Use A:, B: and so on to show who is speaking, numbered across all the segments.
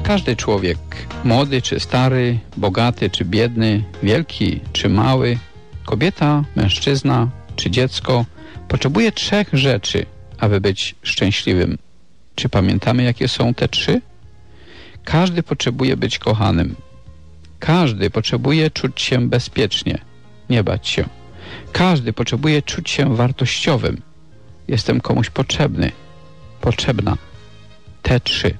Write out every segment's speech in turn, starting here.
A: Każdy człowiek, młody czy stary, bogaty czy biedny, wielki czy mały, kobieta, mężczyzna czy dziecko, potrzebuje 3 rzeczy, aby być szczęśliwym. Czy pamiętamy, jakie są te 3? Każdy potrzebuje być kochanym. Każdy potrzebuje czuć się bezpiecznie, nie bać się. Każdy potrzebuje czuć się wartościowym. Jestem komuś potrzebny, potrzebna. Te 3.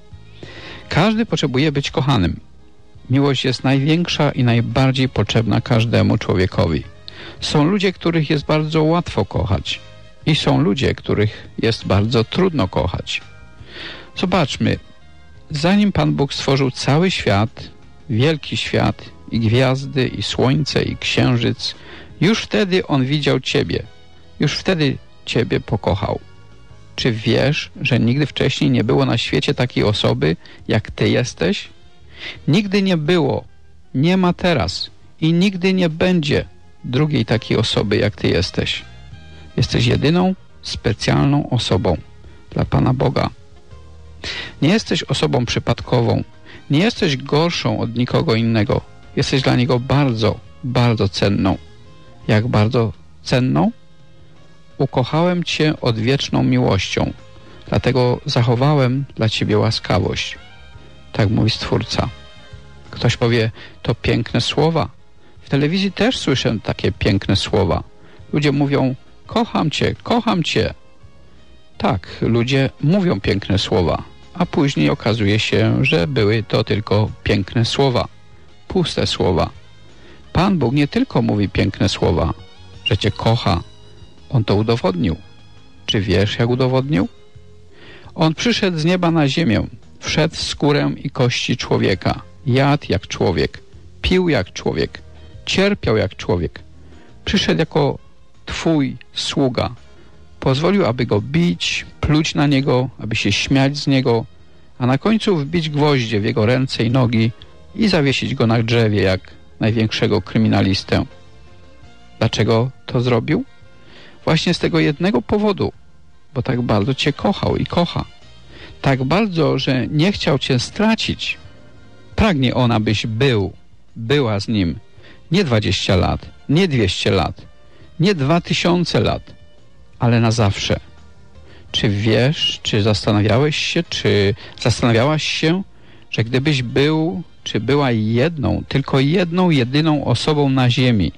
A: Każdy potrzebuje być kochanym. Miłość jest największa i najbardziej potrzebna każdemu człowiekowi. Są ludzie, których jest bardzo łatwo kochać i są ludzie, których jest bardzo trudno kochać. Zobaczmy, zanim Pan Bóg stworzył cały świat, wielki świat i gwiazdy, i słońce, i księżyc, już wtedy On widział Ciebie. Już wtedy Ciebie pokochał. Czy wiesz, że nigdy wcześniej nie było na świecie takiej osoby, jak Ty jesteś? Nigdy nie było, nie ma teraz i nigdy nie będzie drugiej takiej osoby, jak Ty jesteś. Jesteś jedyną, specjalną osobą dla Pana Boga. Nie jesteś osobą przypadkową. Nie jesteś gorszą od nikogo innego. Jesteś dla Niego bardzo, bardzo cenną. Jak bardzo cenną? Ukochałem Cię odwieczną miłością, dlatego zachowałem dla Ciebie łaskawość. Tak mówi Stwórca. Ktoś powie, to piękne słowa. W telewizji też słyszę takie piękne słowa. Ludzie mówią, kocham Cię, kocham Cię. Tak, ludzie mówią piękne słowa, a później okazuje się, że były to tylko piękne słowa, puste słowa. Pan Bóg nie tylko mówi piękne słowa, że Cię kocha. On to udowodnił. Czy wiesz, jak udowodnił? On przyszedł z nieba na ziemię, wszedł w skórę i kości człowieka, jadł jak człowiek, pił jak człowiek, cierpiał jak człowiek. Przyszedł jako Twój sługa. Pozwolił, aby Go bić, pluć na Niego, aby się śmiać z Niego, a na końcu wbić gwoździe w Jego ręce i nogi i zawiesić Go na drzewie jak największego kryminalistę. Dlaczego to zrobił? Właśnie z tego jednego powodu, bo tak bardzo Cię kochał i kocha. Tak bardzo, że nie chciał Cię stracić. Pragnie On, abyś była z Nim. Nie 20 lat, nie 200 lat, nie 2000 lat, ale na zawsze. Czy wiesz, czy zastanawiałeś się, czy zastanawiałaś się, że gdybyś był, czy była jedną, tylko jedną, jedyną osobą na ziemi,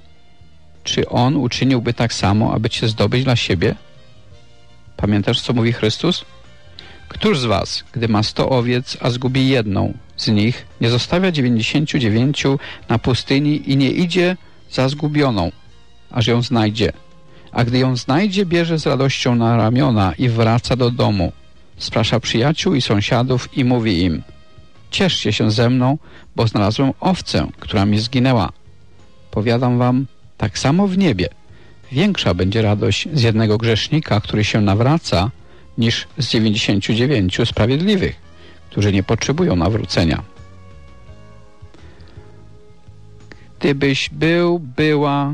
A: czy On uczyniłby tak samo, aby Cię zdobyć dla siebie? Pamiętasz, co mówi Chrystus? Któż z was, gdy ma 100 owiec, a zgubi jedną z nich, nie zostawia 99 na pustyni i nie idzie za zgubioną, aż ją znajdzie? A gdy ją znajdzie, bierze z radością na ramiona i wraca do domu. Sprasza przyjaciół i sąsiadów i mówi im: cieszcie się ze mną, bo znalazłem owcę, która mi zginęła. Powiadam wam, tak samo w niebie. Większa będzie radość z jednego grzesznika, który się nawraca, niż z 99 sprawiedliwych, którzy nie potrzebują nawrócenia. Gdybyś była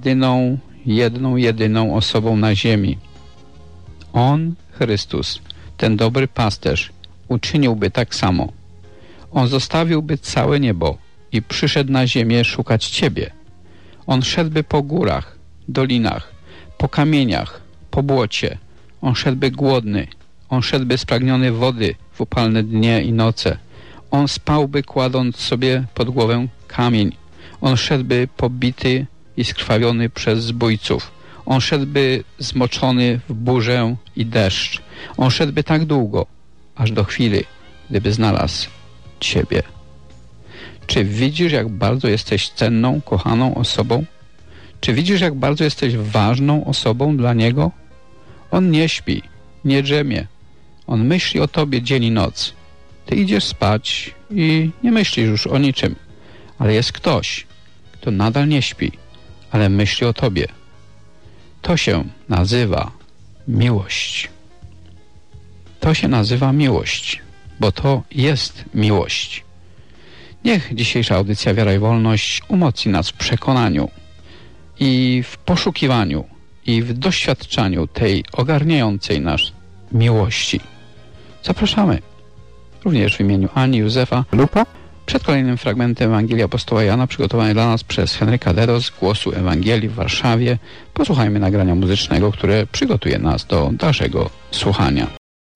A: jedyną osobą na ziemi, On, Chrystus, ten dobry pasterz, uczyniłby tak samo. On zostawiłby całe niebo i przyszedł na ziemię szukać Ciebie. On szedłby po górach, dolinach, po kamieniach, po błocie. On szedłby głodny. On szedłby spragniony wody w upalne dnie i noce. On spałby, kładąc sobie pod głowę kamień. On szedłby pobity i skrwawiony przez zbójców. On szedłby zmoczony w burzę i deszcz. On szedłby tak długo, aż do chwili, gdyby znalazł Ciebie. Czy widzisz, jak bardzo jesteś cenną, kochaną osobą? Czy widzisz, jak bardzo jesteś ważną osobą dla Niego? On nie śpi, nie drzemie. On myśli o Tobie dzień i noc. Ty idziesz spać i nie myślisz już o niczym. Ale jest ktoś, kto nadal nie śpi, ale myśli o Tobie. To się nazywa miłość. To się nazywa miłość, bo to jest miłość. Niech dzisiejsza audycja Wiara i Wolność umocni nas w przekonaniu i w poszukiwaniu i w doświadczaniu tej ogarniającej nas miłości. Zapraszamy. również w imieniu Ani, Józefa Lupa. Przed kolejnym fragmentem Ewangelii apostoła Jana przygotowany dla nas przez Henryka Dero z Głosu Ewangelii w Warszawie. Posłuchajmy nagrania muzycznego, które przygotuje nas do dalszego słuchania.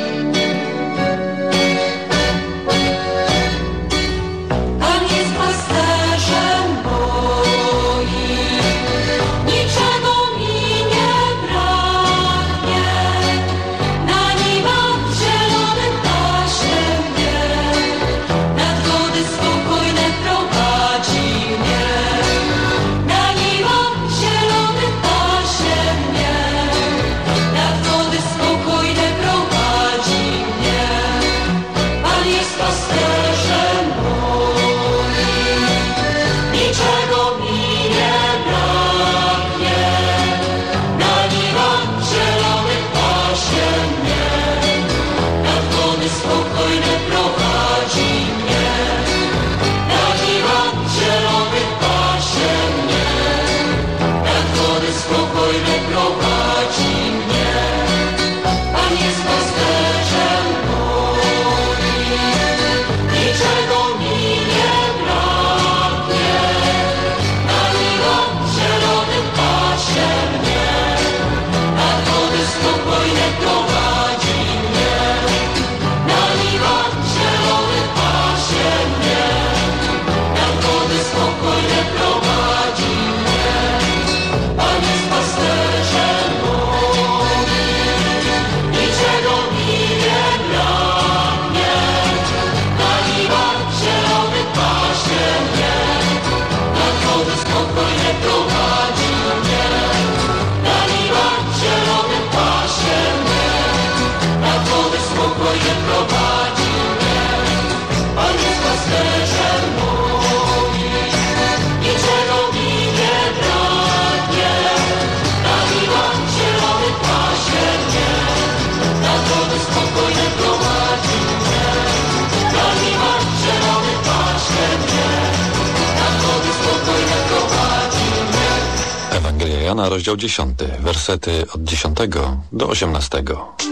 B: Jana, rozdział 10, wersety od 10 do 18.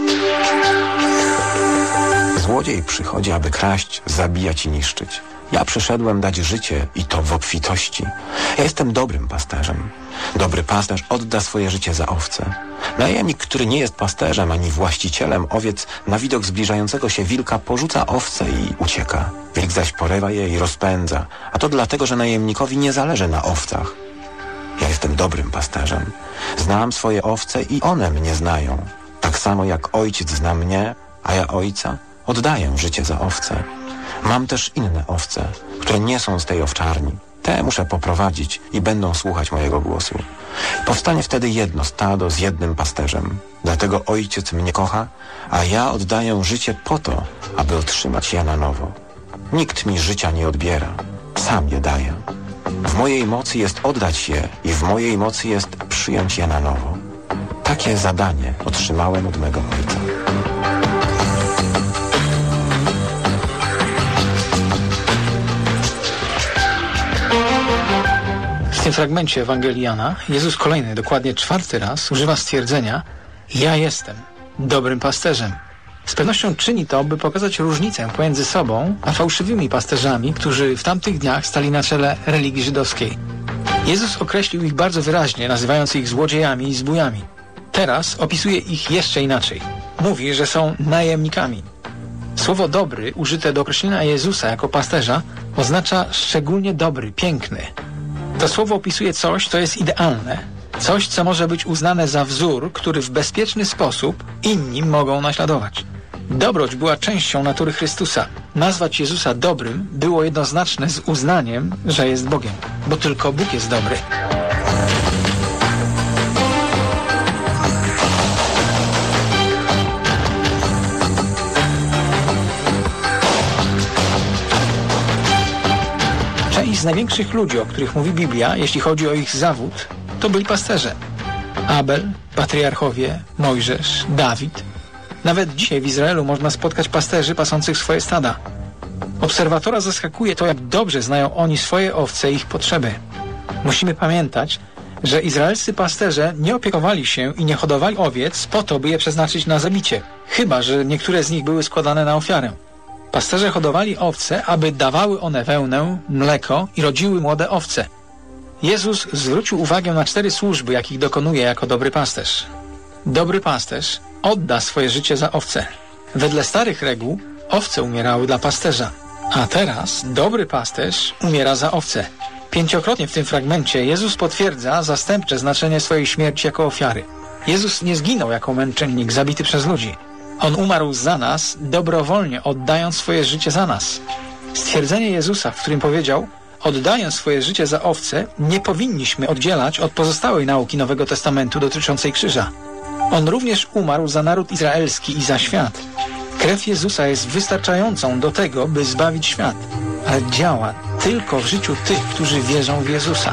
C: Złodziej przychodzi, aby kraść, zabijać i niszczyć. Ja przyszedłem dać życie i to w obfitości. Ja jestem dobrym pasterzem. Dobry pasterz odda swoje życie za owce. Najemnik, który nie jest pasterzem ani właścicielem owiec, na widok zbliżającego się wilka porzuca owce i ucieka. Wilk zaś porywa je i rozpędza, a to dlatego, że najemnikowi nie zależy na owcach. Ja jestem dobrym pasterzem. Znam swoje owce i one mnie znają. Tak samo jak ojciec zna mnie, a ja ojca, oddaję życie za owce. Mam też inne owce, które nie są z tej owczarni. Te muszę poprowadzić i będą słuchać mojego głosu. Powstanie wtedy jedno stado z jednym pasterzem. Dlatego ojciec mnie kocha, a ja oddaję życie po to, aby otrzymać je na nowo. Nikt mi życia nie odbiera. Sam je daję. W mojej mocy jest oddać je i w mojej mocy jest przyjąć je na nowo. Takie zadanie otrzymałem od mego Ojca.
D: W tym fragmencie Ewangelii Jana Jezus kolejny, dokładnie 4. raz używa stwierdzenia: ja jestem dobrym pasterzem. Z pewnością czyni to, by pokazać różnicę pomiędzy sobą a fałszywymi pasterzami, którzy w tamtych dniach stali na czele religii żydowskiej. Jezus określił ich bardzo wyraźnie, nazywając ich złodziejami i zbójami. Teraz opisuje ich jeszcze inaczej. Mówi, że są najemnikami. Słowo dobry, użyte do określenia Jezusa jako pasterza, oznacza szczególnie dobry, piękny. To słowo opisuje coś, co jest idealne. Coś, co może być uznane za wzór, który w bezpieczny sposób inni mogą naśladować. Dobroć była częścią natury Chrystusa. Nazwać Jezusa dobrym było jednoznaczne z uznaniem, że jest Bogiem, bo tylko Bóg jest dobry. Część z największych ludzi, o których mówi Biblia, jeśli chodzi o ich zawód, to byli pasterze. Abel, patriarchowie, Mojżesz, Dawid. Nawet dzisiaj w Izraelu można spotkać pasterzy pasących swoje stada. Obserwatora zaskakuje to, jak dobrze znają oni swoje owce i ich potrzeby. Musimy pamiętać, że izraelscy pasterze nie opiekowali się i nie hodowali owiec po to, by je przeznaczyć na zabicie, chyba że niektóre z nich były składane na ofiarę. Pasterze hodowali owce, aby dawały one wełnę, mleko i rodziły młode owce. Jezus zwrócił uwagę na 4 służby, jakich dokonuje jako dobry pasterz. Dobry pasterz odda swoje życie za owce. Wedle starych reguł owce umierały dla pasterza, a teraz dobry pasterz umiera za owce. 5-krotnie w tym fragmencie Jezus potwierdza zastępcze znaczenie swojej śmierci jako ofiary. Jezus nie zginął jako męczennik zabity przez ludzi. On umarł za nas, dobrowolnie oddając swoje życie za nas. Stwierdzenie Jezusa, w którym powiedział: oddając swoje życie za owce, nie powinniśmy oddzielać od pozostałej nauki Nowego Testamentu dotyczącej krzyża. On również umarł za naród izraelski i za świat. Krew Jezusa jest wystarczającą do tego, by zbawić świat, ale działa tylko w życiu tych, którzy wierzą w Jezusa.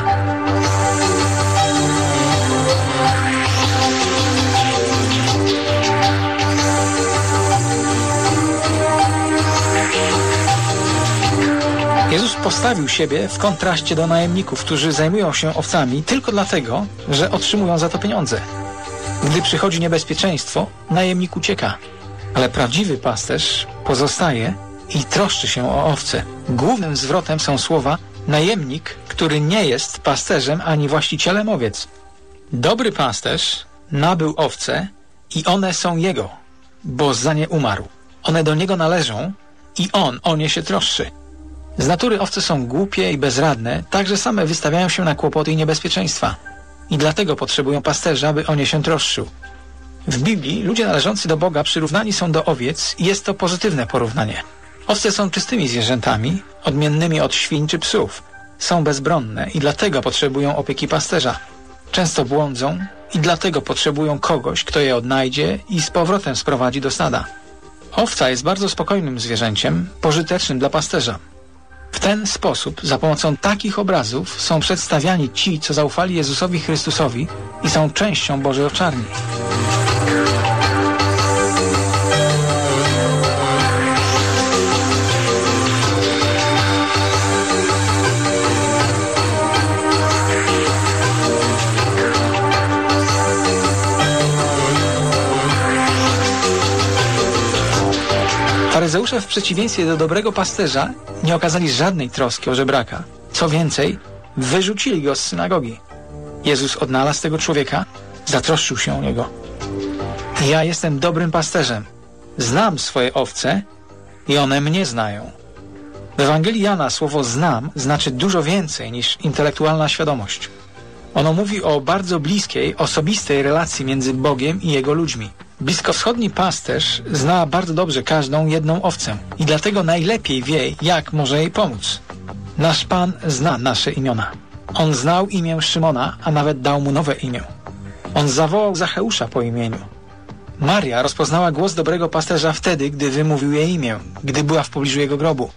D: Jezus postawił siebie w kontraście do najemników, którzy zajmują się owcami tylko dlatego, że otrzymują za to pieniądze. Gdy przychodzi niebezpieczeństwo, najemnik ucieka, ale prawdziwy pasterz pozostaje i troszczy się o owce. Głównym zwrotem są słowa najemnik, który nie jest pasterzem ani właścicielem owiec. Dobry pasterz nabył owce i one są jego, bo za nie umarł. One do niego należą i on o nie się troszczy. Z natury owce są głupie i bezradne, także same wystawiają się na kłopoty i niebezpieczeństwa. I dlatego potrzebują pasterza, by o nie się troszczył. W Biblii ludzie należący do Boga przyrównani są do owiec i jest to pozytywne porównanie. Owce są czystymi zwierzętami, odmiennymi od świń czy psów. Są bezbronne i dlatego potrzebują opieki pasterza. Często błądzą i dlatego potrzebują kogoś, kto je odnajdzie i z powrotem sprowadzi do stada. Owca jest bardzo spokojnym zwierzęciem, pożytecznym dla pasterza. W ten sposób, za pomocą takich obrazów są przedstawiani ci, co zaufali Jezusowi Chrystusowi i są częścią Bożej owczarni. Faryzeusze w przeciwieństwie do dobrego pasterza nie okazali żadnej troski o żebraka. Co więcej, wyrzucili go z synagogi. Jezus odnalazł tego człowieka, zatroszczył się o niego. Ja jestem dobrym pasterzem. Znam swoje owce i one mnie znają. W Ewangelii Jana słowo znam znaczy dużo więcej niż intelektualna świadomość. Ono mówi o bardzo bliskiej, osobistej relacji między Bogiem i Jego ludźmi. Bliskowschodni pasterz zna bardzo dobrze każdą jedną owcę i dlatego najlepiej wie, jak może jej pomóc. Nasz Pan zna nasze imiona. On znał imię Szymona, a nawet dał mu nowe imię. On zawołał Zacheusza po imieniu. Maria rozpoznała głos dobrego pasterza wtedy, gdy wymówił jej imię, gdy była w pobliżu jego grobu.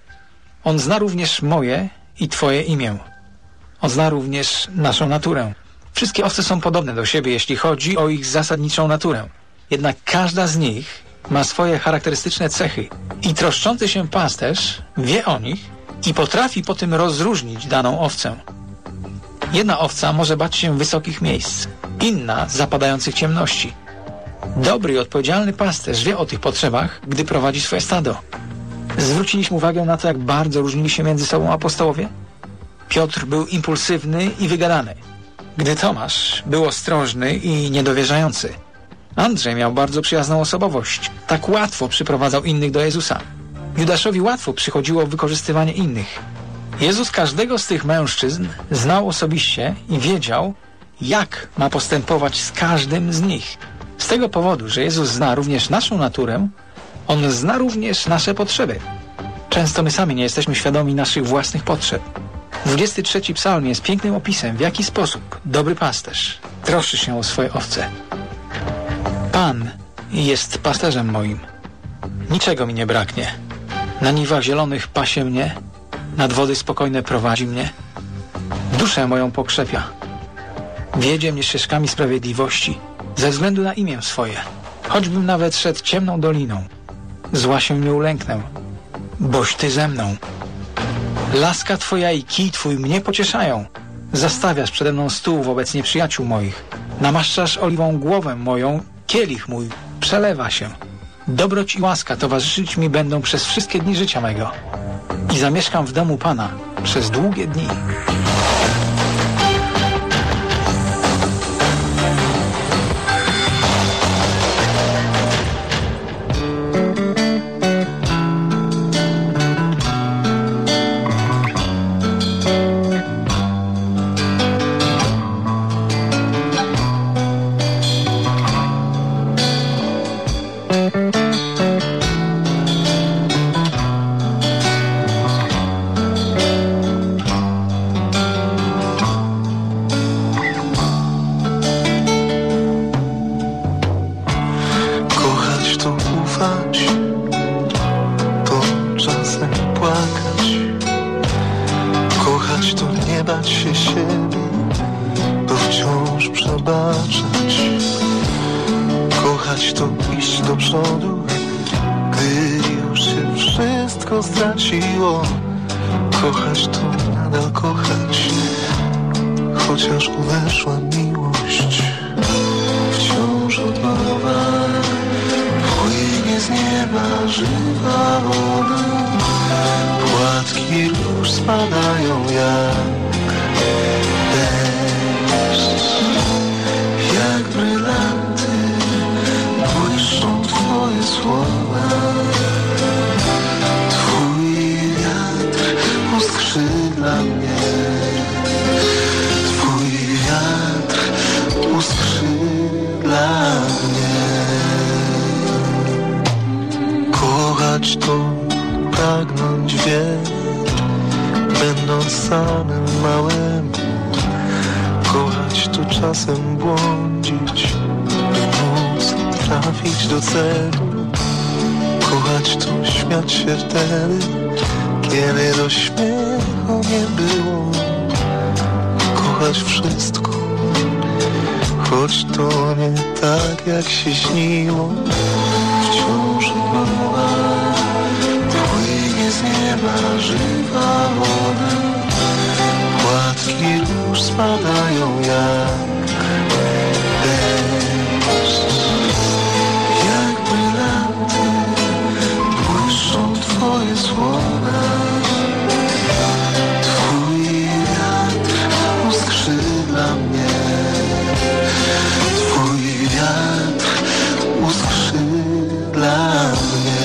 D: On zna również moje i Twoje imię. On zna również naszą naturę. Wszystkie owce są podobne do siebie, jeśli chodzi o ich zasadniczą naturę. Jednak każda z nich ma swoje charakterystyczne cechy i troszczący się pasterz wie o nich i potrafi po tym rozróżnić daną owcę. Jedna owca może bać się wysokich miejsc, inna zapadających ciemności. Dobry i odpowiedzialny pasterz wie o tych potrzebach, gdy prowadzi swoje stado. Zwróciliśmy uwagę na to, jak bardzo różnili się między sobą apostołowie? Piotr był impulsywny i wygadany, gdy Tomasz był ostrożny i niedowierzający. Andrzej miał bardzo przyjazną osobowość. Tak łatwo przyprowadzał innych do Jezusa. Judaszowi łatwo przychodziło wykorzystywanie innych. Jezus każdego z tych mężczyzn znał osobiście i wiedział, jak ma postępować z każdym z nich. Z tego powodu, że Jezus zna również naszą naturę, On zna również nasze potrzeby. Często my sami nie jesteśmy świadomi naszych własnych potrzeb. 23 psalm jest pięknym opisem, w jaki sposób dobry pasterz troszczy się o swoje owce. Pan jest pasterzem moim. Niczego mi nie braknie. Na niwach zielonych pasie mnie, nad wody spokojne prowadzi mnie. Duszę moją pokrzepia. Wiedzie mnie ścieżkami sprawiedliwości ze względu na imię swoje. Choćbym nawet szedł ciemną doliną, zła się nie ulęknę, boś Ty ze mną. Laska Twoja i kij Twój mnie pocieszają. Zastawiasz przede mną stół wobec nieprzyjaciół moich. Namaszczasz oliwą głowę moją, kielich mój przelewa się. Dobroć i łaska towarzyszyć mi będą przez wszystkie dni życia mego i zamieszkam w domu Pana przez długie dni.
E: Kochać to nadal kochać, chociaż odeszła miłość. Wciąż od nowa płynie z nieba żywa woda. Płatki róż spadają jak deszcz, jak brylanty błyszczą twoje słowa. Uskrzydla mnie, twój wiatr uskrzydla mnie. Kochać to pragnąć będąc samym małym. Kochać to czasem błądzić, by móc trafić do celu. Kochać to śmiać się wtedy, kiedy do śmiechu nie było. Kochać wszystko, choć to nie tak jak się śniło. Wciąż od nowa płynie z nieba żywa woda. Płatki róż spadają jak deszcz, jak brylanty błyszczą twoje słowa. Twój wiatr uskrzydla mnie, twój wiatr uskrzydla mnie.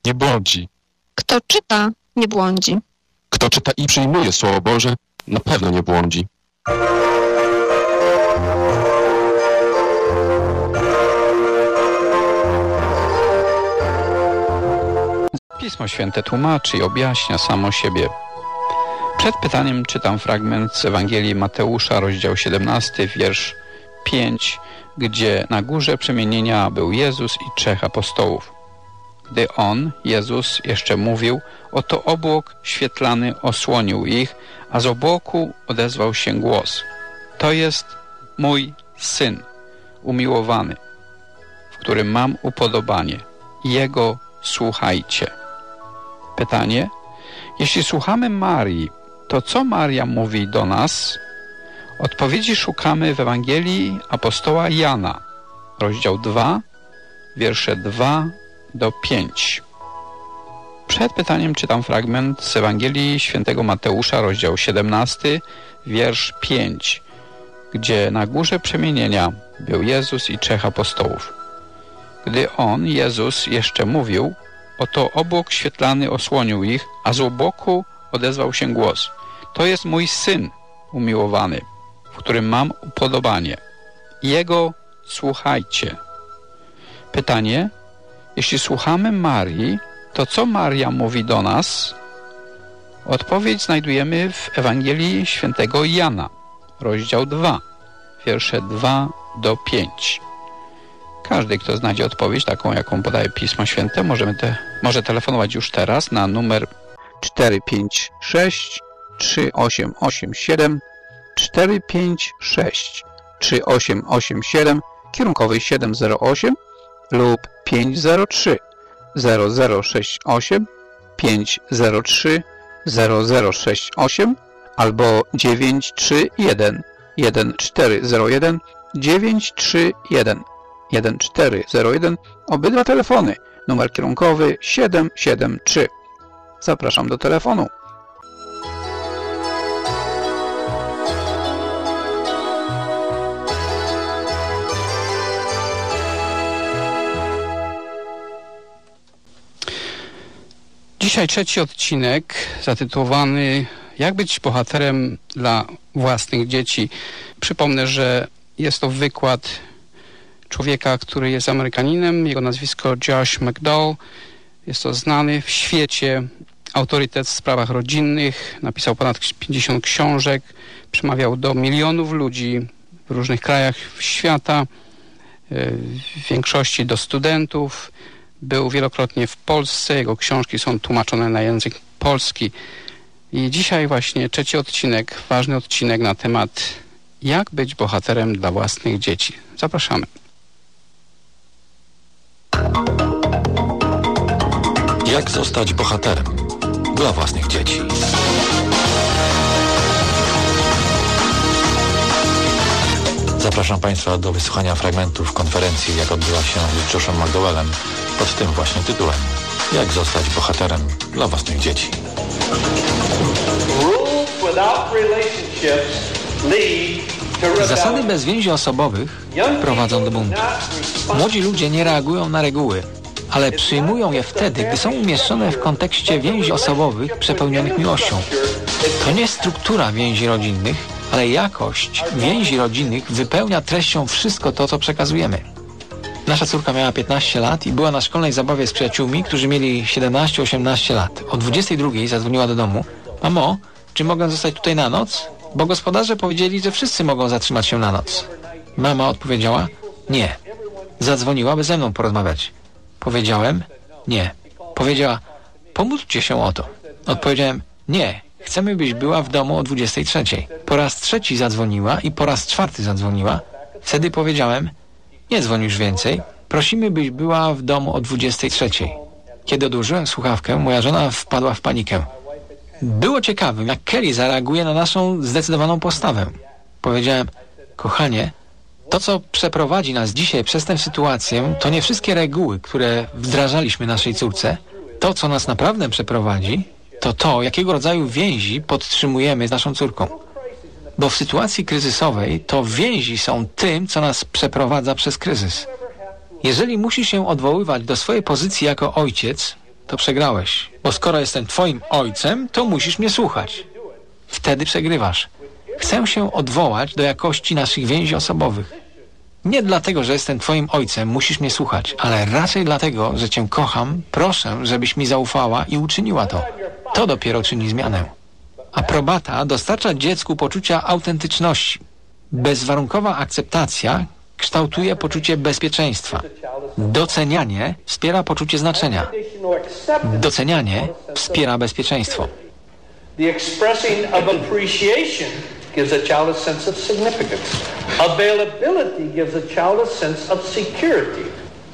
F: nie błądzi.
G: Kto czyta, nie błądzi.
F: Kto czyta i przyjmuje Słowo Boże, na pewno nie błądzi.
A: Pismo Święte tłumaczy i objaśnia samo siebie. Przed pytaniem czytam fragment z Ewangelii Mateusza, rozdział 17, wiersz 5, gdzie na górze przemienienia był Jezus i 3 apostołów. Gdy On, Jezus, jeszcze mówił, oto obłok świetlany osłonił ich, a z obłoku odezwał się głos. To jest mój Syn, umiłowany, w którym mam upodobanie. Jego słuchajcie. Pytanie: jeśli słuchamy Marii, to co Maria mówi do nas? Odpowiedzi szukamy w Ewangelii apostoła Jana, rozdział 2, wiersze 2 do 5. Przed pytaniem czytam fragment z Ewangelii świętego Mateusza, rozdział 17, wiersz 5, gdzie na górze przemienienia był Jezus i 3 apostołów. Gdy On, Jezus, jeszcze mówił, oto obłok świetlany osłonił ich, a z obłoku odezwał się głos. To jest mój Syn umiłowany, w którym mam upodobanie. Jego słuchajcie. Pytanie: jeśli słuchamy Marii, to co Maria mówi do nas? Odpowiedź znajdujemy w Ewangelii świętego Jana, rozdział 2, wiersze 2 do 5. Każdy, kto znajdzie odpowiedź taką, jaką podaje Pismo Święte, może telefonować już teraz na numer 456 3887 456 3887 kierunkowy 708 lub 503 0068 503 0068 albo 931 1401 931 1401. Obydwa telefony. Numer kierunkowy 773. Zapraszam do telefonu. Dzisiaj 3. odcinek zatytułowany Jak być bohaterem dla własnych dzieci. Przypomnę, że jest to wykład człowieka, który jest Amerykaninem. Jego nazwisko Josh McDowell. Jest to znany w świecie autorytet w sprawach rodzinnych. Napisał ponad 50 książek. Przemawiał do milionów ludzi w różnych krajach świata. W większości do studentów. Był wielokrotnie w Polsce. Jego książki są tłumaczone na język polski. I dzisiaj właśnie 3. odcinek, ważny odcinek na temat jak być bohaterem dla własnych dzieci. Zapraszamy.
B: Jak zostać bohaterem dla własnych dzieci? Zapraszam Państwa do wysłuchania fragmentów konferencji, jak odbyła się z Joshem McDowellem pod tym właśnie tytułem. Jak zostać bohaterem dla własnych dzieci?
D: Zasady bez więzi osobowych prowadzą do buntu. Młodzi ludzie nie reagują na reguły, ale przyjmują je wtedy, gdy są umieszczone w kontekście więzi osobowych przepełnionych miłością. To nie struktura więzi rodzinnych, ale jakość więzi rodzinnych wypełnia treścią wszystko to, co przekazujemy. Nasza córka miała 15 lat i była na szkolnej zabawie z przyjaciółmi, którzy mieli 17-18 lat. O 22 zadzwoniła do domu. Mamo, czy mogę zostać tutaj na noc? Bo gospodarze powiedzieli, że wszyscy mogą zatrzymać się na noc. Mama odpowiedziała, nie. Zadzwoniła, by ze mną porozmawiać. Powiedziałem, nie. Powiedziała, pomódlcie się o to. Odpowiedziałem, nie. Chcemy, byś była w domu o 23. Po raz 3 zadzwoniła i po raz 4 zadzwoniła. Wtedy powiedziałem, nie dzwoń już więcej. Prosimy, byś była w domu o 23. Kiedy odłożyłem słuchawkę, moja żona wpadła w panikę. Było ciekawym, jak Kelly zareaguje na naszą zdecydowaną postawę. Powiedziałem, kochanie, to, co przeprowadzi nas dzisiaj przez tę sytuację, to nie wszystkie reguły, które wdrażaliśmy naszej córce. To, co nas naprawdę przeprowadzi, to to, jakiego rodzaju więzi podtrzymujemy z naszą córką. Bo w sytuacji kryzysowej to więzi są tym, co nas przeprowadza przez kryzys. Jeżeli musisz się odwoływać do swojej pozycji jako ojciec, to przegrałeś. Bo skoro jestem twoim ojcem, to musisz mnie słuchać. Wtedy przegrywasz. Chcę się odwołać do jakości naszych więzi osobowych. Nie dlatego, że jestem twoim ojcem, musisz mnie słuchać, ale raczej dlatego, że cię kocham, proszę, żebyś mi zaufała i uczyniła to. To dopiero czyni zmianę. Aprobata dostarcza dziecku poczucia autentyczności. Bezwarunkowa akceptacja kształtuje poczucie bezpieczeństwa. Docenianie wspiera poczucie znaczenia. Docenianie wspiera bezpieczeństwo.
H: The expressing of appreciation gives a child a sense of significance. Availability gives a child a sense of security.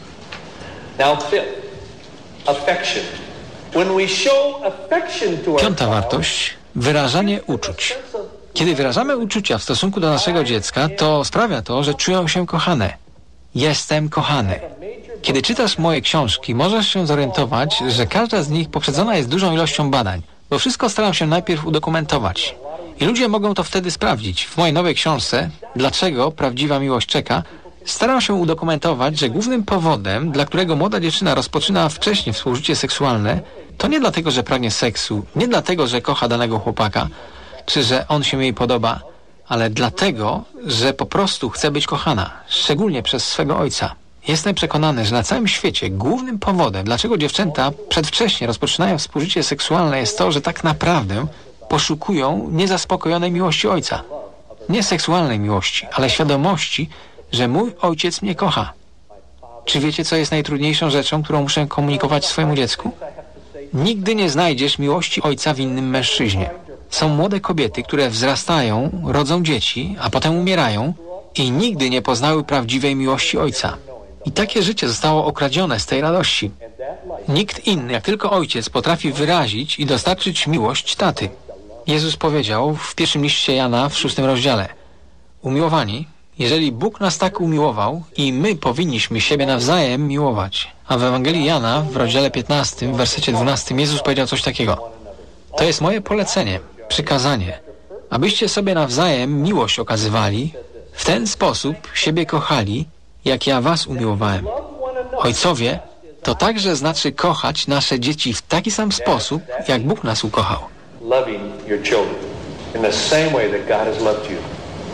H: Now fifth, affection. When we show affection to our
D: Piąta wartość, wyrażanie uczuć. Kiedy wyrażamy uczucia w stosunku do naszego dziecka, to sprawia to, że czują się kochane. Jestem kochany. Kiedy czytasz moje książki, możesz się zorientować, że każda z nich poprzedzona jest dużą ilością badań, bo wszystko staram się najpierw udokumentować. I ludzie mogą to wtedy sprawdzić. W mojej nowej książce Dlaczego prawdziwa miłość czeka, staram się udokumentować, że głównym powodem, dla którego młoda dziewczyna rozpoczyna wcześniej współżycie seksualne, to nie dlatego, że pragnie seksu, nie dlatego, że kocha danego chłopaka, czy że on się jej podoba, ale dlatego, że po prostu chce być kochana, szczególnie przez swego ojca. Jestem przekonany, że na całym świecie głównym powodem, dlaczego dziewczęta przedwcześnie rozpoczynają współżycie seksualne, jest to, że tak naprawdę poszukują niezaspokojonej miłości ojca. Nie seksualnej miłości, ale świadomości, że mój ojciec mnie kocha. Czy wiecie, co jest najtrudniejszą rzeczą, którą muszę komunikować swojemu dziecku? Nigdy nie znajdziesz miłości ojca w innym mężczyźnie. Są młode kobiety, które wzrastają, rodzą dzieci, a potem umierają i nigdy nie poznały prawdziwej miłości ojca. I takie życie zostało okradzione z tej radości. Nikt inny, jak tylko ojciec, potrafi wyrazić i dostarczyć miłość taty. Jezus powiedział w pierwszym liście Jana w 6 rozdziale: umiłowani, jeżeli Bóg nas tak umiłował i my powinniśmy siebie nawzajem miłować. A w Ewangelii Jana w rozdziale 15, w wersecie 12 Jezus powiedział coś takiego: to jest moje polecenie, przykazanie, abyście sobie nawzajem miłość okazywali, w ten sposób siebie kochali, jak ja was umiłowałem. Ojcowie, to także znaczy kochać nasze dzieci w taki sam sposób, jak Bóg nas ukochał.
H: loving your children in the same way that God has loved you.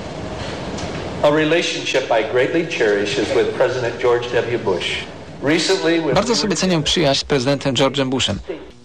H: A relationship I greatly cherish is with President George W. Bush. Recently,
D: Bardzo sobie cenię przyjaźń z prezydentem George'em Bushem.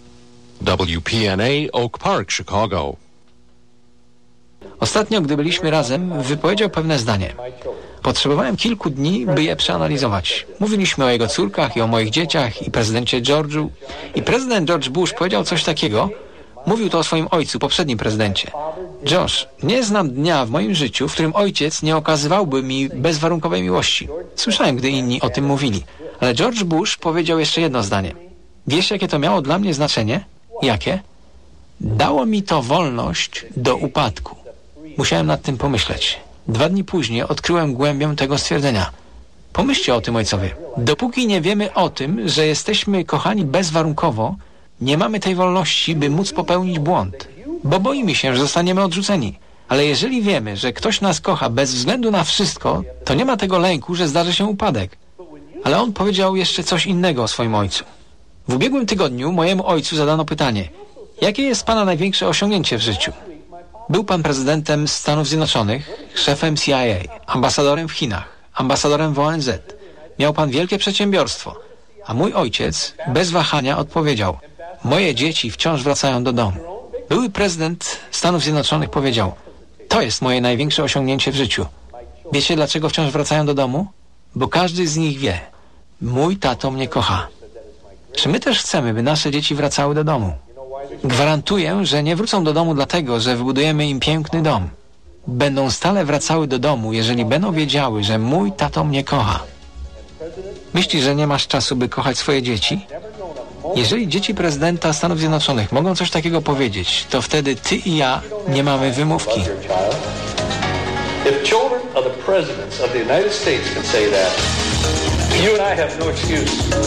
F: WPNA Oak Park, Chicago.
D: Ostatnio, gdy byliśmy razem, wypowiedział pewne zdanie. Potrzebowałem kilku dni, by je przeanalizować. Mówiliśmy o jego córkach i o moich dzieciach i prezydencie George'u. I prezydent George Bush powiedział coś takiego. Mówił to o swoim ojcu, poprzednim prezydencie. Josh, nie znam dnia w moim życiu, w którym ojciec nie okazywałby mi bezwarunkowej miłości. Słyszałem, gdy inni o tym mówili. Ale George Bush powiedział jeszcze jedno zdanie. Wiesz, jakie to miało dla mnie znaczenie? Jakie? Dało mi to wolność do upadku. Musiałem nad tym pomyśleć. 2 dni później odkryłem głębię tego stwierdzenia. Pomyślcie o tym, ojcowie. Dopóki nie wiemy o tym, że jesteśmy kochani bezwarunkowo, nie mamy tej wolności, by móc popełnić błąd, bo boimy się, że zostaniemy odrzuceni. Ale jeżeli wiemy, że ktoś nas kocha bez względu na wszystko, to nie ma tego lęku, że zdarzy się upadek. Ale on powiedział jeszcze coś innego o swoim ojcu. W ubiegłym tygodniu mojemu ojcu zadano pytanie: jakie jest pana największe osiągnięcie w życiu? Był pan prezydentem Stanów Zjednoczonych, szefem CIA, ambasadorem w Chinach, ambasadorem w ONZ. Miał pan wielkie przedsiębiorstwo. A mój ojciec bez wahania odpowiedział: moje dzieci wciąż wracają do domu. Były prezydent Stanów Zjednoczonych powiedział: to jest moje największe osiągnięcie w życiu. Wiecie, dlaczego wciąż wracają do domu? Bo każdy z nich wie: mój tato mnie kocha. Czy my też chcemy, by nasze dzieci wracały do domu? Gwarantuję, że nie wrócą do domu dlatego, że wybudujemy im piękny dom. Będą stale wracały do domu, jeżeli będą wiedziały, że mój tato mnie kocha. Myślisz, że nie masz czasu, by kochać swoje dzieci? Jeżeli dzieci prezydenta Stanów Zjednoczonych mogą coś takiego powiedzieć, to wtedy ty i ja nie mamy wymówki.
H: If children of the presidents of the United States can say that, you and I have no excuse.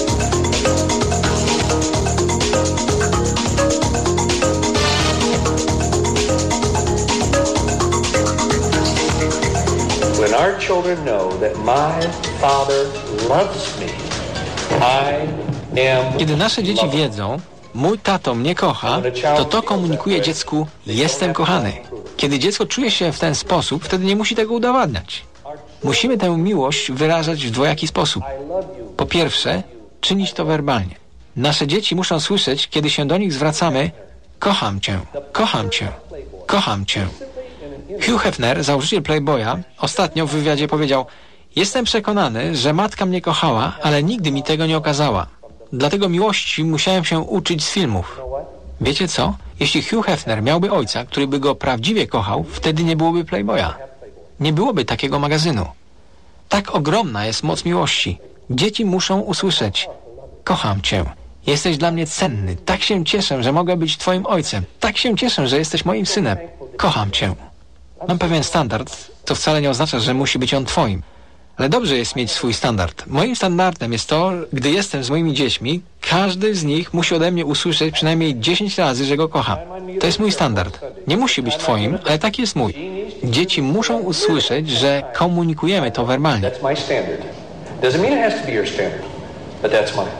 H: When our children know that my Father loves me, I
D: Kiedy nasze dzieci wiedzą, mój tato mnie kocha, to komunikuje dziecku, jestem kochany. Kiedy dziecko czuje się w ten sposób, wtedy nie musi tego udowadniać. Musimy tę miłość wyrażać w dwojaki sposób. Po pierwsze, czynić to werbalnie. Nasze dzieci muszą słyszeć, kiedy się do nich zwracamy, kocham cię, kocham cię, kocham cię. Hugh Hefner, założyciel Playboya, ostatnio w wywiadzie powiedział, jestem przekonany, że matka mnie kochała, ale nigdy mi tego nie okazała. Dlatego miłości musiałem się uczyć z filmów. Wiecie co? Jeśli Hugh Hefner miałby ojca, który by go prawdziwie kochał, wtedy nie byłoby Playboya. Nie byłoby takiego magazynu. Tak ogromna jest moc miłości. Dzieci muszą usłyszeć, kocham cię. Jesteś dla mnie cenny. Tak się cieszę, że mogę być twoim ojcem. Tak się cieszę, że jesteś moim synem. Kocham cię. Mam pewien standard. To wcale nie oznacza, że musi być on twoim. Ale dobrze jest mieć swój standard. Moim standardem jest to, gdy jestem z moimi dziećmi, każdy z nich musi ode mnie usłyszeć przynajmniej 10 razy, że go kocham. To jest mój standard. Nie musi być twoim, ale taki jest mój. Dzieci muszą usłyszeć, że komunikujemy to werbalnie.
H: That's my standard. Doesn't mean it has to be your standard, but that's mine.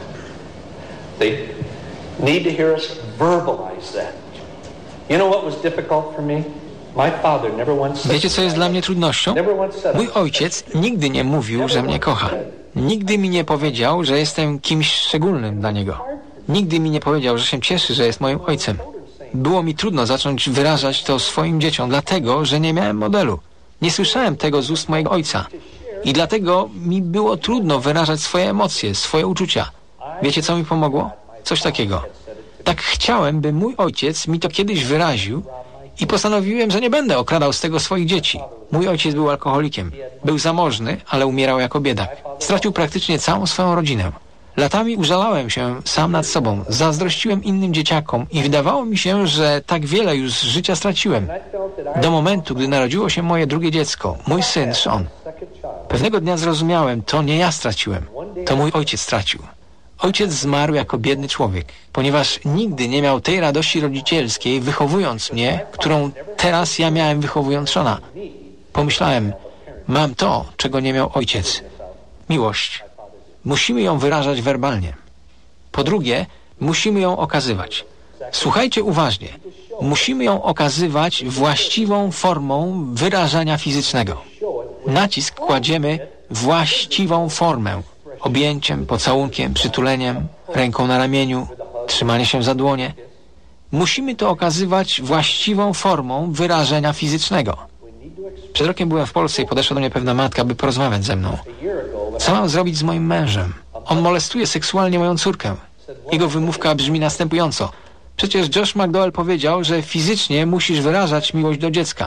H: They need to hear us verbalize that. You know what was difficult for me? My father never once said.
D: Wiecie, co jest dla mnie trudnością? Mój ojciec nigdy nie mówił, że mnie kocha. Nigdy mi nie powiedział, że jestem kimś szczególnym dla niego. Nigdy mi nie powiedział, że się cieszy, że jest moim ojcem. Było mi trudno zacząć wyrażać to swoim dzieciom, dlatego, że nie miałem modelu. Nie słyszałem tego z ust mojego ojca. I dlatego mi było trudno wyrażać swoje emocje, swoje uczucia. Wiecie, co mi pomogło? Coś takiego. Tak chciałem, by mój ojciec mi to kiedyś wyraził i postanowiłem, że nie będę okradał z tego swoich dzieci. Mój ojciec był alkoholikiem. Był zamożny, ale umierał jako biedak. Stracił praktycznie całą swoją rodzinę. Latami użalałem się sam nad sobą, zazdrościłem innym dzieciakom i wydawało mi się, że tak wiele już z życia straciłem. Do momentu, gdy narodziło się moje drugie dziecko, mój syn Sean. Pewnego dnia zrozumiałem, to nie ja straciłem, to mój ojciec stracił. Ojciec zmarł jako biedny człowiek, ponieważ nigdy nie miał tej radości rodzicielskiej, wychowując mnie, którą teraz ja miałem, wychowując Seana. Pomyślałem, mam to, czego nie miał ojciec. Miłość. Musimy ją wyrażać werbalnie. Po drugie, musimy ją okazywać. Słuchajcie uważnie. Musimy ją okazywać właściwą formą wyrażania fizycznego. Nacisk kładziemy właściwą formę. Objęciem, pocałunkiem, przytuleniem, ręką na ramieniu, trzymanie się za dłonie. Musimy to okazywać właściwą formą wyrażenia fizycznego. Przed rokiem byłem w Polsce i podeszła do mnie pewna matka, by porozmawiać ze mną. Co mam zrobić z moim mężem? On molestuje seksualnie moją córkę. Jego wymówka brzmi następująco. Przecież Josh McDowell powiedział, że fizycznie musisz wyrażać miłość do dziecka.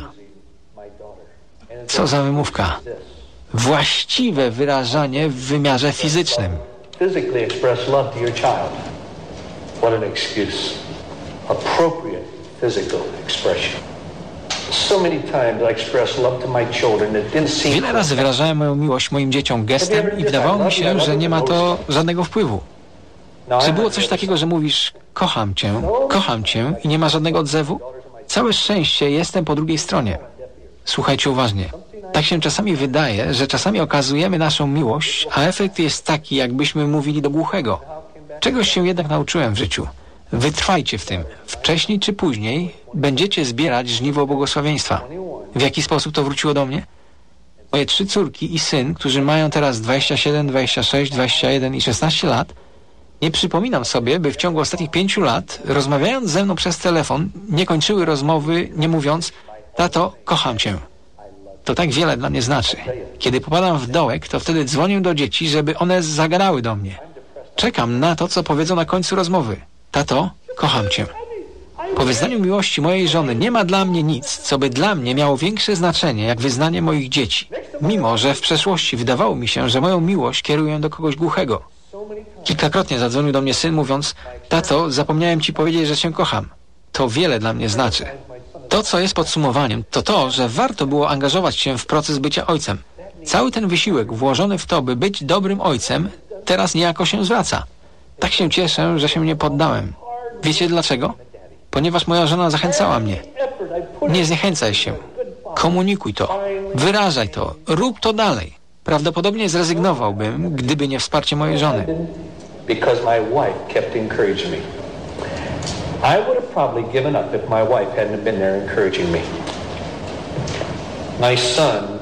D: Co za wymówka? Właściwe wyrażanie w wymiarze fizycznym.
H: Physically express love to your child. What an excuse. Appropriate physical expression. So many times I expressed love to my children that didn't seem.
D: Wiele razy wyrażałem moją miłość moim dzieciom gestem i wydawało mi się, że nie ma to żadnego wpływu. Czy było coś takiego, że mówisz kocham cię i nie ma żadnego odzewu? Całe szczęście jestem po drugiej stronie. Słuchajcie uważnie. Tak się czasami wydaje, że czasami okazujemy naszą miłość, a efekt jest taki, jakbyśmy mówili do głuchego. Czegoś się jednak nauczyłem w życiu. Wytrwajcie w tym. Wcześniej czy później będziecie zbierać żniwo błogosławieństwa. W jaki sposób to wróciło do mnie? Moje 3 córki i syn, którzy mają teraz 27, 26, 21 i 16 lat, nie przypominam sobie, by w ciągu ostatnich 5 lat, rozmawiając ze mną przez telefon, nie kończyły rozmowy, nie mówiąc, tato, kocham cię. To tak wiele dla mnie znaczy. Kiedy popadam w dołek, to wtedy dzwonię do dzieci, żeby one zagadały do mnie. Czekam na to, co powiedzą na końcu rozmowy. Tato, kocham cię. Po wyznaniu miłości mojej żony nie ma dla mnie nic, co by dla mnie miało większe znaczenie, jak wyznanie moich dzieci. Mimo, że w przeszłości wydawało mi się, że moją miłość kieruję do kogoś głuchego. Kilkakrotnie zadzwonił do mnie syn, mówiąc, tato, zapomniałem ci powiedzieć, że cię kocham. To wiele dla mnie znaczy. To, co jest podsumowaniem, to to, że warto było angażować się w proces bycia ojcem. Cały ten wysiłek włożony w to, by być dobrym ojcem, teraz niejako się zwraca. Tak się cieszę, że się nie poddałem. Wiecie dlaczego? Ponieważ moja żona zachęcała mnie. Nie zniechęcaj się. Komunikuj to. Wyrażaj to. Rób to dalej. Prawdopodobnie zrezygnowałbym, gdyby nie wsparcie mojej żony.
H: because my wife kept encouraging me. I would have probably given up if my wife hadn't been there encouraging me. My son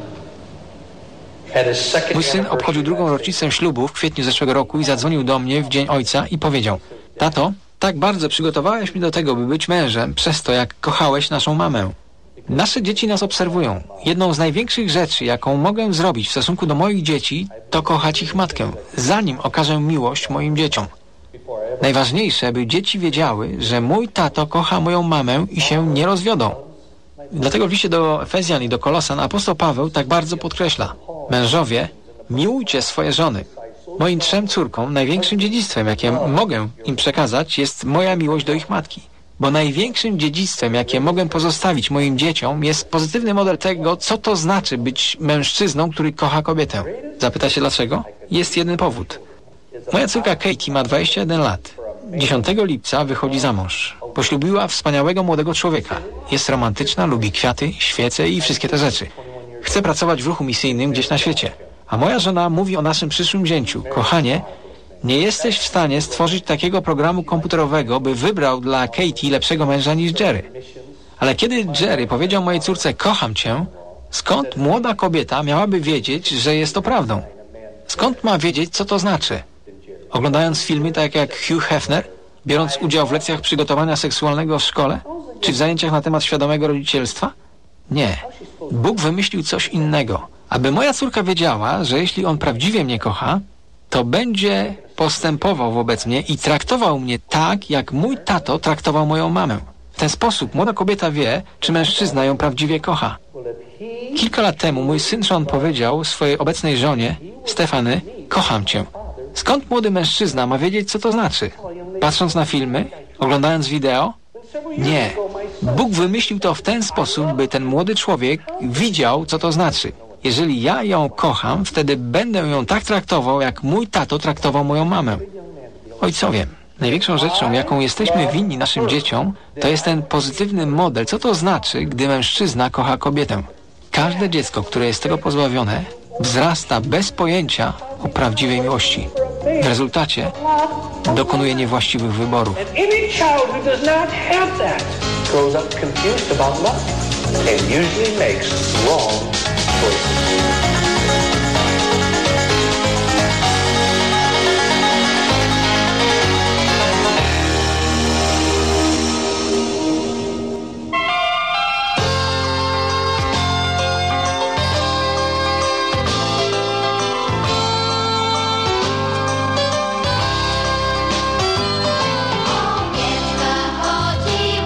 H: had his second
D: Mój syn obchodził drugą rocznicę ślubu w kwietniu zeszłego roku i zadzwonił do mnie w Dzień Ojca i powiedział: tato, tak bardzo przygotowałeś mnie do tego, by być mężem, przez to, jak kochałeś naszą mamę. Nasze dzieci nas obserwują. Jedną z największych rzeczy, jaką mogę zrobić w stosunku do moich dzieci, to kochać ich matkę, zanim okażę miłość moim dzieciom. Najważniejsze, by dzieci wiedziały, że mój tato kocha moją mamę i się nie rozwiodą. Dlatego w liście do Efezjan i do Kolosan apostoł Paweł tak bardzo podkreśla: mężowie, miłujcie swoje żony. Moim 3 córkom największym dziedzictwem, jakie mogę im przekazać, jest moja miłość do ich matki. Bo największym dziedzictwem, jakie mogę pozostawić moim dzieciom, jest pozytywny model tego, co to znaczy być mężczyzną, który kocha kobietę. Zapyta się dlaczego? Jest jeden powód. Moja córka Katie ma 21 lat. 10 lipca wychodzi za mąż. Poślubiła wspaniałego młodego człowieka. Jest romantyczna, lubi kwiaty, świece i wszystkie te rzeczy. Chce pracować w ruchu misyjnym gdzieś na świecie. A moja żona mówi o naszym przyszłym wzięciu: kochanie, nie jesteś w stanie stworzyć takiego programu komputerowego, by wybrał dla Katie lepszego męża niż Jerry. Ale kiedy Jerry powiedział mojej córce: kocham cię, skąd młoda kobieta miałaby wiedzieć, że jest to prawdą? Skąd ma wiedzieć, co to znaczy? Oglądając filmy tak jak Hugh Hefner, biorąc udział w lekcjach przygotowania seksualnego w szkole, czy w zajęciach na temat świadomego rodzicielstwa? Nie. Bóg wymyślił coś innego. Aby moja córka wiedziała, że jeśli On prawdziwie mnie kocha, to będzie postępował wobec mnie i traktował mnie tak, jak mój tato traktował moją mamę. W ten sposób młoda kobieta wie, czy mężczyzna ją prawdziwie kocha. Kilka lat temu mój syn Sean powiedział swojej obecnej żonie, Stefany: kocham cię. Skąd młody mężczyzna ma wiedzieć, co to znaczy? Patrząc na filmy? Oglądając wideo? Nie. Bóg wymyślił to w ten sposób, by ten młody człowiek widział, co to znaczy. Jeżeli ja ją kocham, wtedy będę ją tak traktował, jak mój tato traktował moją mamę. Ojcowie, największą rzeczą, jaką jesteśmy winni naszym dzieciom, to jest ten pozytywny model, co to znaczy, gdy mężczyzna kocha kobietę. Każde dziecko, które jest tego pozbawione, wzrasta bez pojęcia o prawdziwej miłości. W rezultacie dokonuje niewłaściwych wyborów.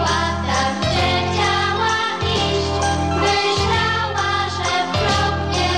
I: Myślała, że w grób nie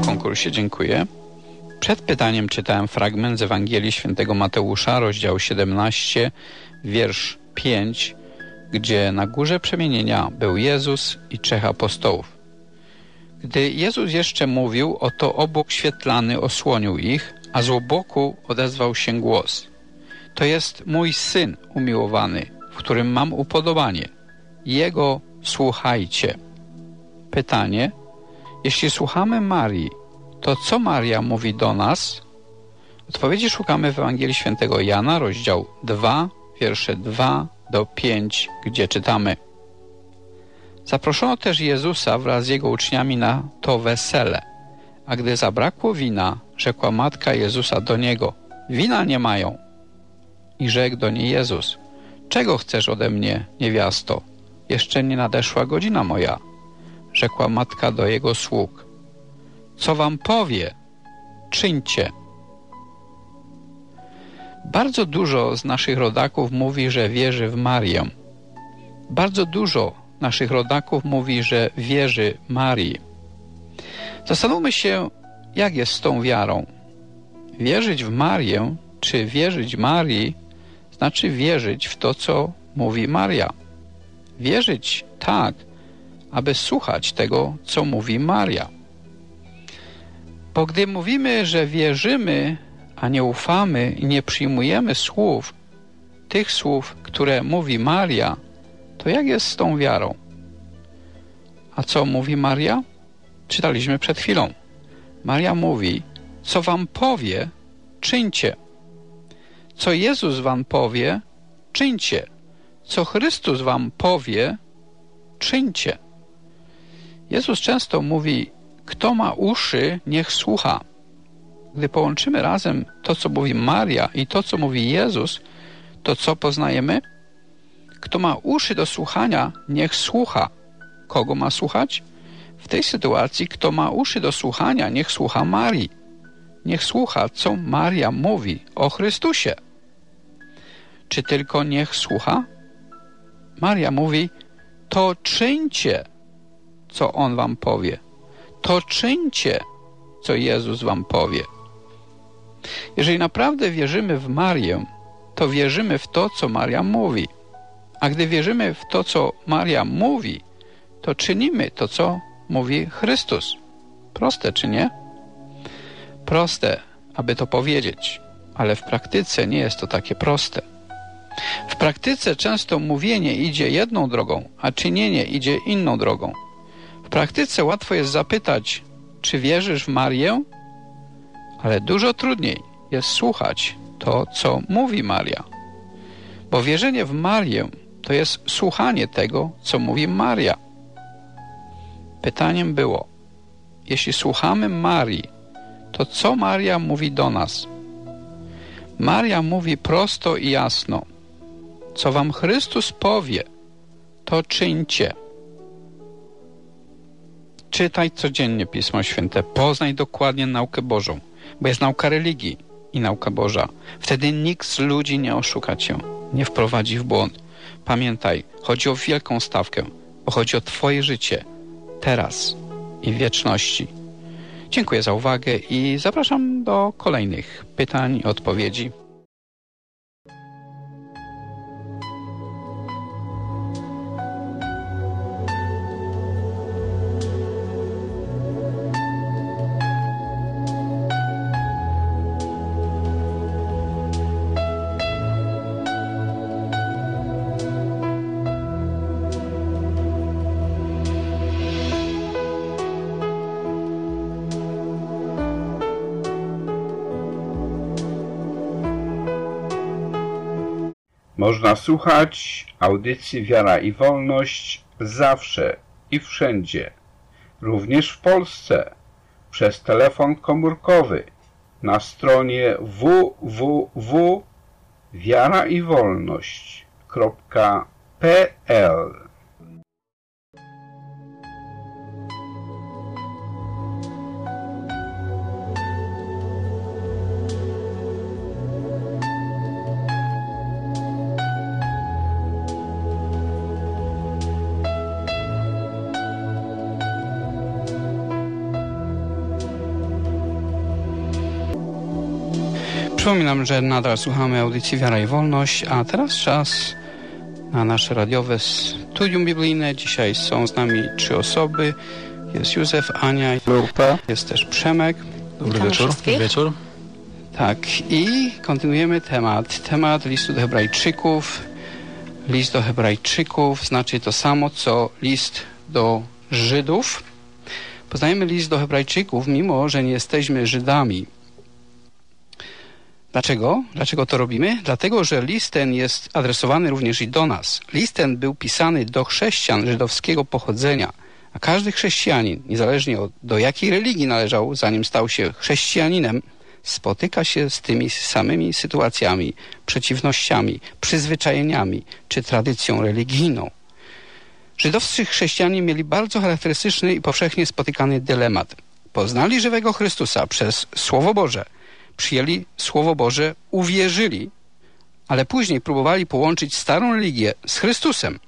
A: konkursie, dziękuję. Przed pytaniem czytałem fragment z Ewangelii Świętego Mateusza, rozdział 17, wiersz 5, gdzie na górze przemienienia był Jezus i 3 apostołów. Gdy Jezus jeszcze mówił, oto obłok świetlany osłonił ich, a z oboku odezwał się głos: to jest mój Syn umiłowany, w którym mam upodobanie. Jego słuchajcie. Pytanie: jeśli słuchamy Marii, to co Maria mówi do nas? Odpowiedzi szukamy w Ewangelii Świętego Jana, rozdział 2, wiersze 2 do 5, gdzie czytamy: zaproszono też Jezusa wraz z Jego uczniami na to wesele, a gdy zabrakło wina, rzekła matka Jezusa do Niego: wina nie mają. I rzekł do niej Jezus: czego chcesz ode mnie, niewiasto? Jeszcze nie nadeszła godzina moja. Rzekła matka do Jego sług: co wam powie, czyńcie. Bardzo dużo z naszych rodaków mówi, że wierzy w Marię. Bardzo dużo naszych rodaków mówi, że wierzy Marii. Zastanówmy się, jak jest z tą wiarą. Wierzyć w Marię, czy wierzyć Marii, znaczy wierzyć w to, co mówi Maria. Wierzyć tak, aby słuchać tego, co mówi Maria. Bo gdy mówimy, że wierzymy, a nie ufamy i nie przyjmujemy słów, tych słów, które mówi Maria, to jak jest z tą wiarą? A co mówi Maria? Czytaliśmy przed chwilą. Maria mówi: co wam powie, czyńcie. Co Jezus wam powie, czyńcie. Co Chrystus wam powie, czyńcie. Jezus często mówi: kto ma uszy, niech słucha. Gdy połączymy razem to, co mówi Maria i to, co mówi Jezus, to co poznajemy? Kto ma uszy do słuchania, niech słucha. Kogo ma słuchać? W tej sytuacji, kto ma uszy do słuchania, niech słucha Marii. Niech słucha, co Maria mówi o Chrystusie. Czy tylko niech słucha? Maria mówi: to czyńcie, co On wam powie. To czyńcie, co Jezus wam powie. Jeżeli naprawdę wierzymy w Marię, to wierzymy w to, co Maria mówi. A gdy wierzymy w to, co Maria mówi, to czynimy to, co mówi Chrystus. Proste, czy nie? Proste, aby to powiedzieć, ale w praktyce nie jest to takie proste. W praktyce często mówienie idzie jedną drogą, a czynienie idzie inną drogą. W praktyce łatwo jest zapytać: czy wierzysz w Marię? Ale dużo trudniej jest słuchać to, co mówi Maria. Bo wierzenie w Marię to jest słuchanie tego, co mówi Maria. Pytaniem było: jeśli słuchamy Marii, to co Maria mówi do nas? Maria mówi prosto i jasno: co wam Chrystus powie, to czyńcie. Czytaj codziennie Pismo Święte, poznaj dokładnie naukę Bożą, bo jest nauka religii i nauka Boża. Wtedy nikt z ludzi nie oszuka cię, nie wprowadzi w błąd. Pamiętaj, chodzi o wielką stawkę, bo chodzi o twoje życie, teraz i w wieczności. Dziękuję za uwagę i zapraszam do kolejnych pytań i odpowiedzi.
I: Można słuchać audycji Wiara i Wolność zawsze i wszędzie, również w Polsce, przez telefon komórkowy na stronie www.wiaraiwolność.pl.
A: Przypominam, że nadal słuchamy audycji Wiara i Wolność, a teraz czas na nasze radiowe studium biblijne. Dzisiaj są z nami 3 osoby. Jest Józef, Ania i Lupa. Jest też Przemek.
J: Dobry wieczór. Dobry wieczór.
A: Tak, i kontynuujemy temat listu do Hebrajczyków. List do Hebrajczyków znaczy to samo, co list do Żydów. Poznajemy list do Hebrajczyków, mimo że nie jesteśmy Żydami. Dlaczego? Dlaczego to robimy? Dlatego, że list ten jest adresowany również i do nas. List ten był pisany do chrześcijan żydowskiego pochodzenia, a każdy chrześcijanin, niezależnie do jakiej religii należał, zanim stał się chrześcijaninem, spotyka się z tymi samymi sytuacjami, przeciwnościami, przyzwyczajeniami czy tradycją religijną. Żydowscy chrześcijanie mieli bardzo charakterystyczny i powszechnie spotykany dylemat. Poznali żywego Chrystusa przez Słowo Boże, przyjęli Słowo Boże, uwierzyli, ale później próbowali połączyć starą religię z Chrystusem.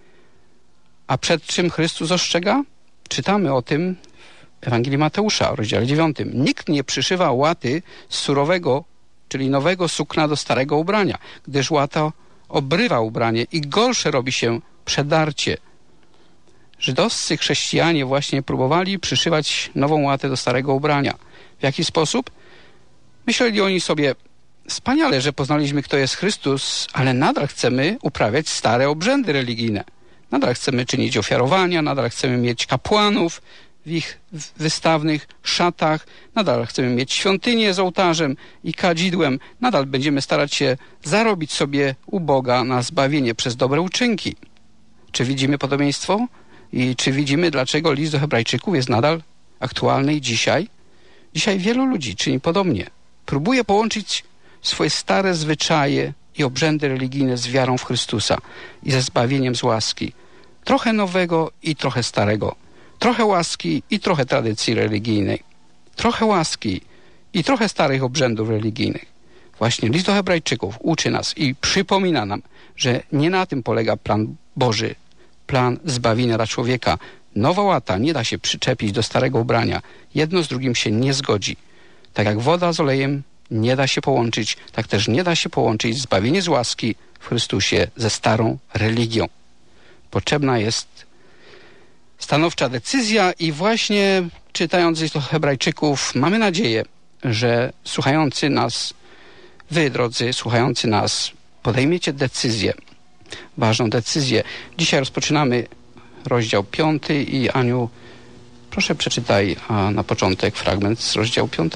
A: A przed czym Chrystus ostrzega? Czytamy o tym w Ewangelii Mateusza, rozdziale 9. Nikt nie przyszywa łaty z surowego, czyli nowego sukna do starego ubrania, gdyż łata obrywa ubranie i gorsze robi się przedarcie. Żydowscy chrześcijanie właśnie próbowali przyszywać nową łatę do starego ubrania. W jaki sposób? Myśleli oni sobie, wspaniale, że poznaliśmy, kto jest Chrystus, ale nadal chcemy uprawiać stare obrzędy religijne. Nadal chcemy czynić ofiarowania, nadal chcemy mieć kapłanów w ich wystawnych szatach, nadal chcemy mieć świątynię z ołtarzem i kadzidłem, nadal będziemy starać się zarobić sobie u Boga na zbawienie przez dobre uczynki. Czy widzimy podobieństwo? I czy widzimy, dlaczego list do Hebrajczyków jest nadal aktualny i dzisiaj? Dzisiaj wielu ludzi czyni podobnie. Próbuje połączyć swoje stare zwyczaje i obrzędy religijne z wiarą w Chrystusa i ze zbawieniem z łaski. Trochę nowego i trochę starego. Trochę łaski i trochę tradycji religijnej. Trochę łaski i trochę starych obrzędów religijnych. Właśnie list do Hebrajczyków uczy nas i przypomina nam, że nie na tym polega plan Boży, plan zbawienia dla człowieka. Nowa łata nie da się przyczepić do starego ubrania. Jedno z drugim się nie zgodzi. Tak jak woda z olejem nie da się połączyć, tak też nie da się połączyć zbawienie z łaski w Chrystusie ze starą religią. Potrzebna jest stanowcza decyzja i właśnie czytając list do Hebrajczyków mamy nadzieję, że słuchający nas, wy drodzy, słuchający nas, podejmiecie decyzję, ważną decyzję. Dzisiaj rozpoczynamy rozdział 5 i Aniu, proszę przeczytaj na początek fragment z rozdziału 5.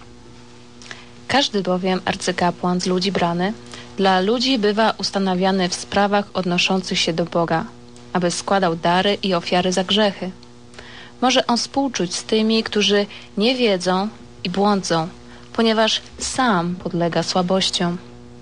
J: Każdy bowiem arcykapłan z ludzi brany dla ludzi bywa ustanawiany w sprawach odnoszących się do Boga, aby składał dary i ofiary za grzechy. Może on współczuć z tymi, którzy nie wiedzą i błądzą, ponieważ sam podlega słabościom.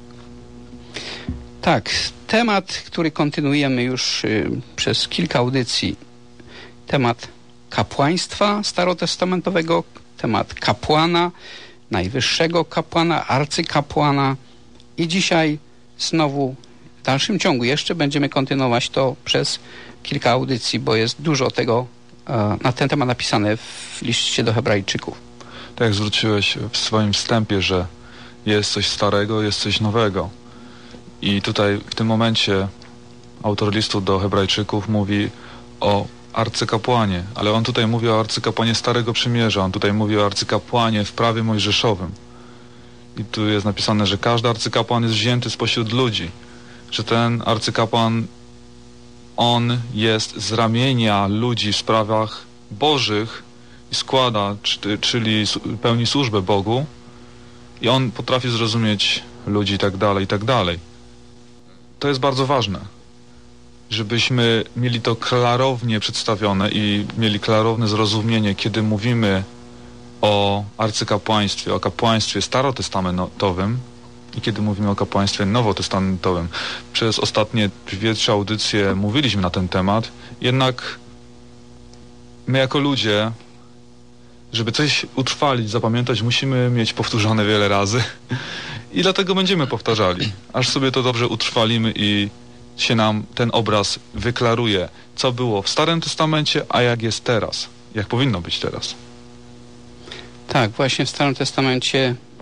A: Tak, temat, który kontynuujemy już przez kilka audycji. Temat kapłaństwa starotestamentowego, temat kapłana, najwyższego kapłana, arcykapłana i dzisiaj znowu w dalszym ciągu jeszcze będziemy kontynuować to przez kilka audycji, bo jest dużo tego na ten temat napisane w liście do Hebrajczyków.
K: Tak jak zwróciłeś w swoim wstępie, że jest coś starego, jest coś nowego. I tutaj w tym momencie autor listu do Hebrajczyków mówi o arcykapłanie, ale on tutaj mówi o arcykapłanie Starego Przymierza, on tutaj mówi o arcykapłanie w prawie mojżeszowym. I tu jest napisane, że każdy arcykapłan jest wzięty spośród ludzi, że ten arcykapłan, on jest z ramienia ludzi w sprawach bożych i składa, czyli pełni służbę Bogu i on potrafi zrozumieć ludzi i tak dalej, i tak dalej. To jest bardzo ważne, żebyśmy mieli to klarownie przedstawione i mieli klarowne zrozumienie, kiedy mówimy o arcykapłaństwie, o kapłaństwie starotestamentowym i kiedy mówimy o kapłaństwie nowotestamentowym. Przez ostatnie 2-3 audycje mówiliśmy na ten temat, jednak my jako ludzie, żeby coś utrwalić, zapamiętać, musimy mieć powtórzone wiele razy i dlatego będziemy powtarzali, aż sobie to dobrze utrwalimy i się nam ten obraz wyklaruje, co było w Starym Testamencie, a jak jest teraz, jak powinno być teraz.
A: Tak, właśnie w Starym Testamencie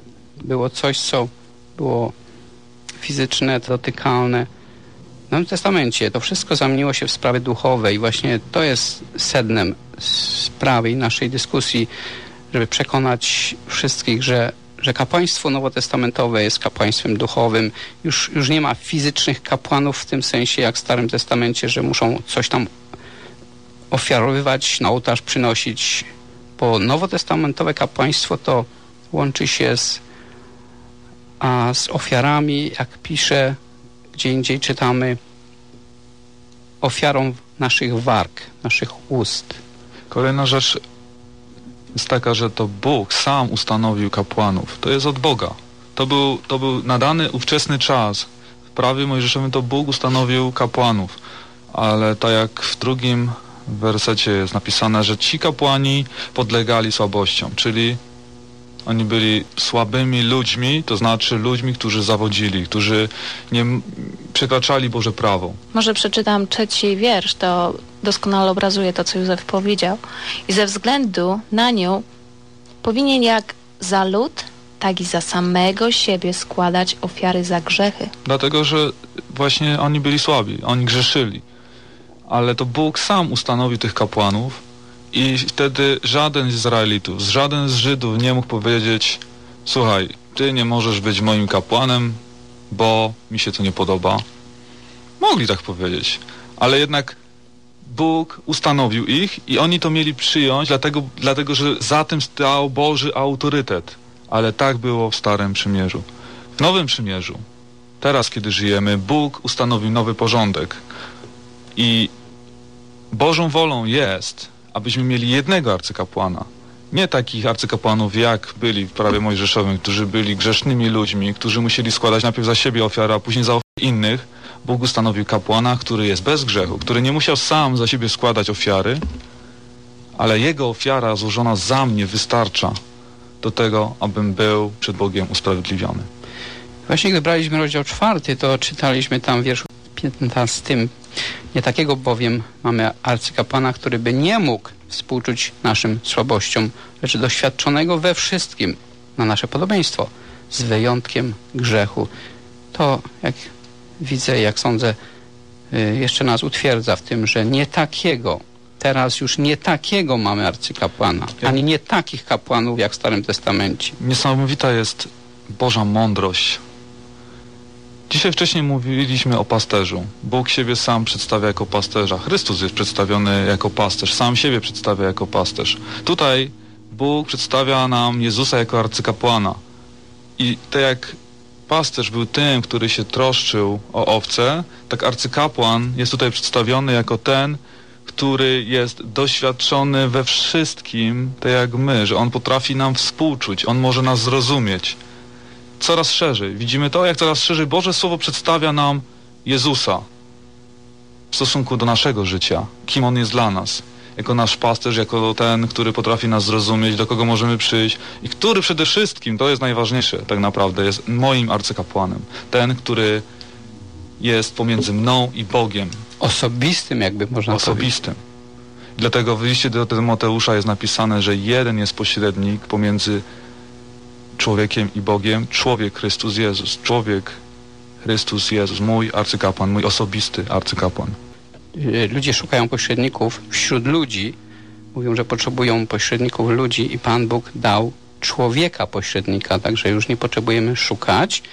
A: było coś, co było fizyczne, dotykalne. W Nowym Testamencie to wszystko zamieniło się w sprawy duchowe i właśnie to jest sednem sprawy i naszej dyskusji, żeby przekonać wszystkich, że kapłaństwo nowotestamentowe jest kapłaństwem duchowym. Już nie ma fizycznych kapłanów w tym sensie jak w Starym Testamencie, że muszą coś tam ofiarowywać, na ołtarz przynosić, bo nowotestamentowe kapłaństwo to łączy się z ofiarami, jak pisze, gdzie indziej czytamy, ofiarą naszych warg, naszych ust.
K: Kolejna rzecz jest taka, że to Bóg sam ustanowił kapłanów. To jest od Boga. To był nadany ówczesny czas. W prawie mojżeszowym to Bóg ustanowił kapłanów. Ale tak jak w drugim wersecie jest napisane, że ci kapłani podlegali słabościom, czyli oni byli słabymi ludźmi, to znaczy ludźmi, którzy zawodzili, którzy nie przekraczali Boże prawo.
J: Może przeczytam 3 wiersz, to doskonale obrazuje to, co Józef powiedział. I ze względu na nią powinien jak za lud, tak i za samego siebie składać ofiary za grzechy.
K: Dlatego, że właśnie oni byli słabi, oni grzeszyli. Ale to Bóg sam ustanowił tych kapłanów i wtedy żaden z Izraelitów, żaden z Żydów nie mógł powiedzieć: słuchaj, ty nie możesz być moim kapłanem, bo mi się to nie podoba. Mogli tak powiedzieć, ale jednak Bóg ustanowił ich i oni to mieli przyjąć, dlatego że za tym stał Boży autorytet. Ale tak było w Starym Przymierzu. W Nowym Przymierzu, teraz kiedy żyjemy, Bóg ustanowił nowy porządek. I Bożą wolą jest, abyśmy mieli jednego arcykapłana. Nie takich arcykapłanów, jak byli w prawie mojżeszowym, którzy byli grzesznymi ludźmi, którzy musieli składać najpierw za siebie ofiarę, a później za innych. Bóg ustanowił kapłana, który jest bez grzechu, który nie musiał sam za siebie składać ofiary, ale jego ofiara złożona za mnie wystarcza do tego, abym był przed Bogiem usprawiedliwiony.
A: Właśnie gdy braliśmy rozdział 4, to czytaliśmy tam w wierszu 15: nie takiego bowiem mamy arcykapłana, który by nie mógł współczuć naszym słabościom, lecz doświadczonego we wszystkim na nasze podobieństwo, z wyjątkiem grzechu. To, jak widzę, jak sądzę, jeszcze nas utwierdza w tym, że nie takiego, teraz już nie takiego mamy arcykapłana, ani nie takich kapłanów jak w Starym Testamencie.
K: Niesamowita jest Boża mądrość. Dzisiaj wcześniej mówiliśmy o pasterzu. Bóg siebie sam przedstawia jako pasterza. Chrystus jest przedstawiony jako pasterz. Sam siebie przedstawia jako pasterz. Tutaj Bóg przedstawia nam Jezusa jako arcykapłana. I tak jak pasterz był tym, który się troszczył o owce, tak arcykapłan jest tutaj przedstawiony jako ten, który jest doświadczony we wszystkim, tak jak my, że on potrafi nam współczuć, on może nas zrozumieć. Coraz szerzej. Widzimy to, jak coraz szerzej Boże Słowo przedstawia nam Jezusa w stosunku do naszego życia, kim On jest dla nas, jako nasz pasterz, jako ten, który potrafi nas zrozumieć, do kogo możemy przyjść i który przede wszystkim, to jest najważniejsze tak naprawdę, jest moim arcykapłanem. Ten, który jest pomiędzy mną i Bogiem.
A: Osobistym, jakby można powiedzieć.
K: Osobistym. Dlatego w liście do Tymoteusza jest napisane, że jeden jest pośrednik pomiędzy człowiekiem i Bogiem, człowiek Chrystus Jezus, człowiek Chrystus Jezus, mój arcykapłan, mój osobisty arcykapłan.
A: Ludzie szukają pośredników wśród ludzi, mówią, że potrzebują pośredników ludzi i Pan Bóg dał człowieka pośrednika, także już nie potrzebujemy szukać.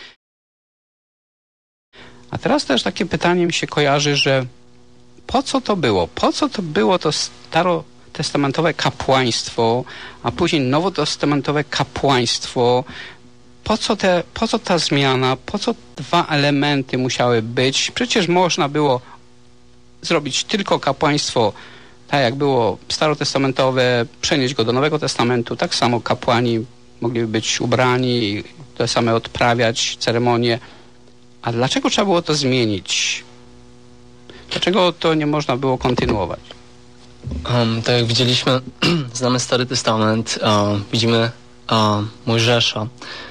A: A teraz też takie pytanie mi się kojarzy, że po co to było? Po co to było to starotestamentowe kapłaństwo, a później nowotestamentowe kapłaństwo? Po co ta zmiana? Po co 2 elementy musiały być? Przecież można było zrobić tylko kapłaństwo, tak jak było starotestamentowe, przenieść go do Nowego Testamentu. Tak samo kapłani mogliby być ubrani i te same odprawiać ceremonie. A dlaczego trzeba było to zmienić? Dlaczego to nie można było kontynuować?
L: Tak jak widzieliśmy, znamy Stary Testament, widzimy Mojżesza,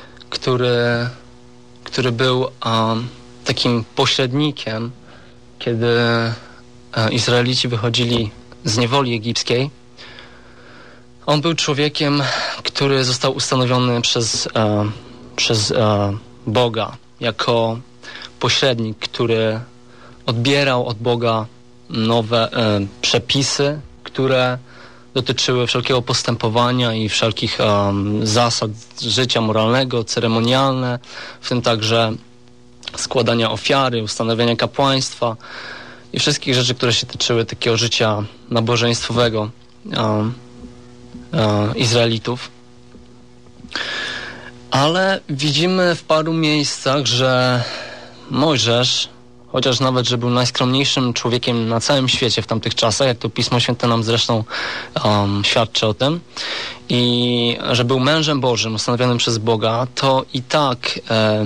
L: który był takim pośrednikiem, kiedy Izraelici wychodzili z niewoli egipskiej. On był człowiekiem, który został ustanowiony przez Boga jako pośrednik, który odbierał od Boga nowe przepisy, które dotyczyły wszelkiego postępowania i wszelkich zasad życia moralnego, ceremonialne, w tym także składania ofiary, ustanowienia kapłaństwa i wszystkich rzeczy, które się tyczyły takiego życia nabożeństwowego Izraelitów. Ale widzimy w paru miejscach, że Mojżesz, chociaż nawet, że był najskromniejszym człowiekiem na całym świecie w tamtych czasach, jak to Pismo Święte nam zresztą świadczy o tym, i że był mężem Bożym ustanowionym przez Boga, to i tak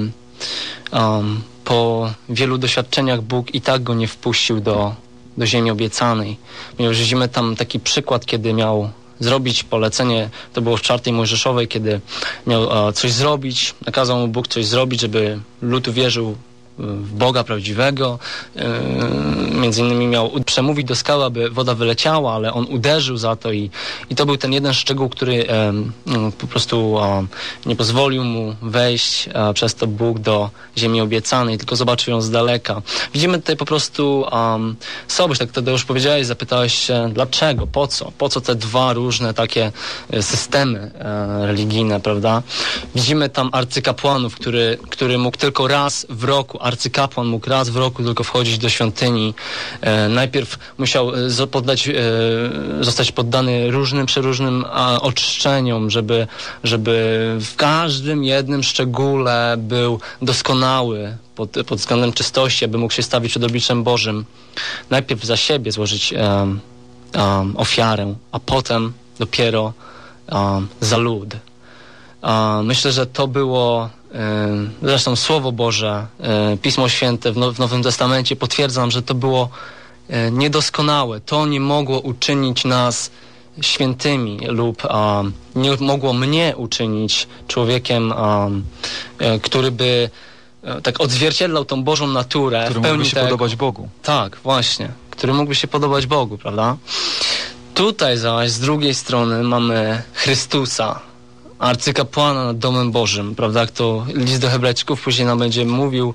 L: po wielu doświadczeniach Bóg i tak go nie wpuścił do ziemi obiecanej. Ponieważ widzimy tam taki przykład, kiedy miał zrobić polecenie, to było w 4 Mojżeszowej, kiedy miał coś zrobić, nakazał mu Bóg coś zrobić, żeby lud uwierzył w Boga prawdziwego. Między innymi miał przemówić do skały, aby woda wyleciała, ale on uderzył za to i to był ten jeden szczegół, który po prostu nie pozwolił mu wejść przez to Bóg do ziemi obiecanej, tylko zobaczył ją z daleka. Widzimy tutaj po prostu słabość, tak wtedy już powiedziałeś, zapytałeś się dlaczego, po co te dwa różne takie systemy religijne, prawda? Widzimy tam arcykapłanów, który mógł tylko raz w roku, arcykapłan mógł raz w roku tylko wchodzić do świątyni. Najpierw musiał zostać poddany przeróżnym oczyszczeniom, żeby w każdym jednym szczególe był doskonały pod względem czystości, aby mógł się stawić przed obliczem Bożym. Najpierw za siebie złożyć ofiarę, a potem dopiero za lud. Myślę, że to było zresztą Słowo Boże, Pismo Święte w Nowym Testamencie potwierdza nam, że to było niedoskonałe. To nie mogło uczynić nas świętymi lub nie mogło mnie uczynić człowiekiem, który by tak odzwierciedlał tą Bożą naturę.
K: Który mógłby się podobać Bogu.
L: Tak, właśnie. Który mógłby się podobać Bogu, prawda? Tutaj zaś z drugiej strony mamy Chrystusa, arcykapłana nad domem Bożym, prawda, jak to list do Hebrajczyków później nam będzie mówił,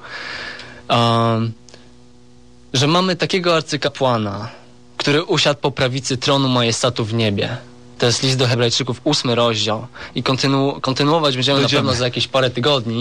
L: że mamy takiego arcykapłana, który usiadł po prawicy tronu majestatu w niebie. To jest list do Hebrajczyków, 8 rozdział i kontynuować będziemy na pewno za jakieś parę tygodni,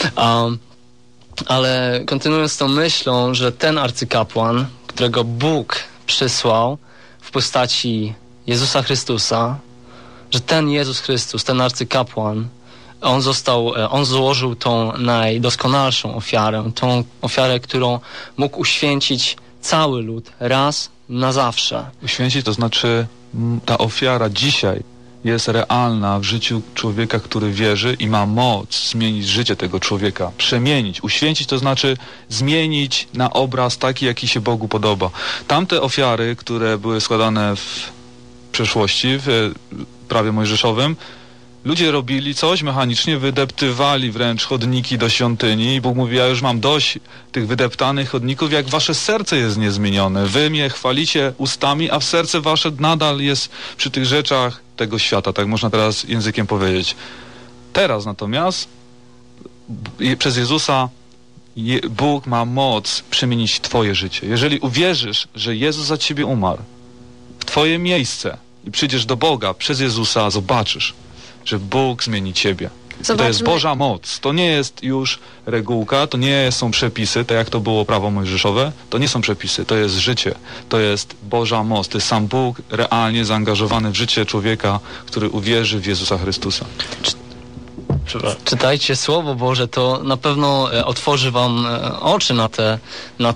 L: ale kontynuując tą myślą, że ten arcykapłan, którego Bóg przysłał w postaci Jezusa Chrystusa, że ten Jezus Chrystus, ten arcykapłan, on złożył tą najdoskonalszą ofiarę, tą ofiarę, którą mógł uświęcić cały lud raz na zawsze.
K: Uświęcić to znaczy ta ofiara dzisiaj jest realna w życiu człowieka, który wierzy i ma moc zmienić życie tego człowieka, przemienić. Uświęcić to znaczy zmienić na obraz taki, jaki się Bogu podoba. Tamte ofiary, które były składane w przeszłości, w prawie mojżeszowym, ludzie robili coś mechanicznie, wydeptywali wręcz chodniki do świątyni i Bóg mówi, ja już mam dość tych wydeptanych chodników, jak wasze serce jest niezmienione. Wy mnie chwalicie ustami, a w serce wasze nadal jest przy tych rzeczach tego świata, tak można teraz językiem powiedzieć. Teraz natomiast przez Jezusa Bóg ma moc przemienić twoje życie. Jeżeli uwierzysz, że Jezus za ciebie umarł, w twoje miejsce i przyjdziesz do Boga przez Jezusa, zobaczysz, że Bóg zmieni ciebie. To jest Boża moc. To nie jest już regułka, to nie są przepisy, tak jak to było prawo mojżeszowe. To nie są przepisy, to jest życie. To jest Boża moc. To jest sam Bóg realnie zaangażowany w życie człowieka, który uwierzy w Jezusa Chrystusa.
L: Czytajcie Słowo Boże, to na pewno otworzy wam oczy na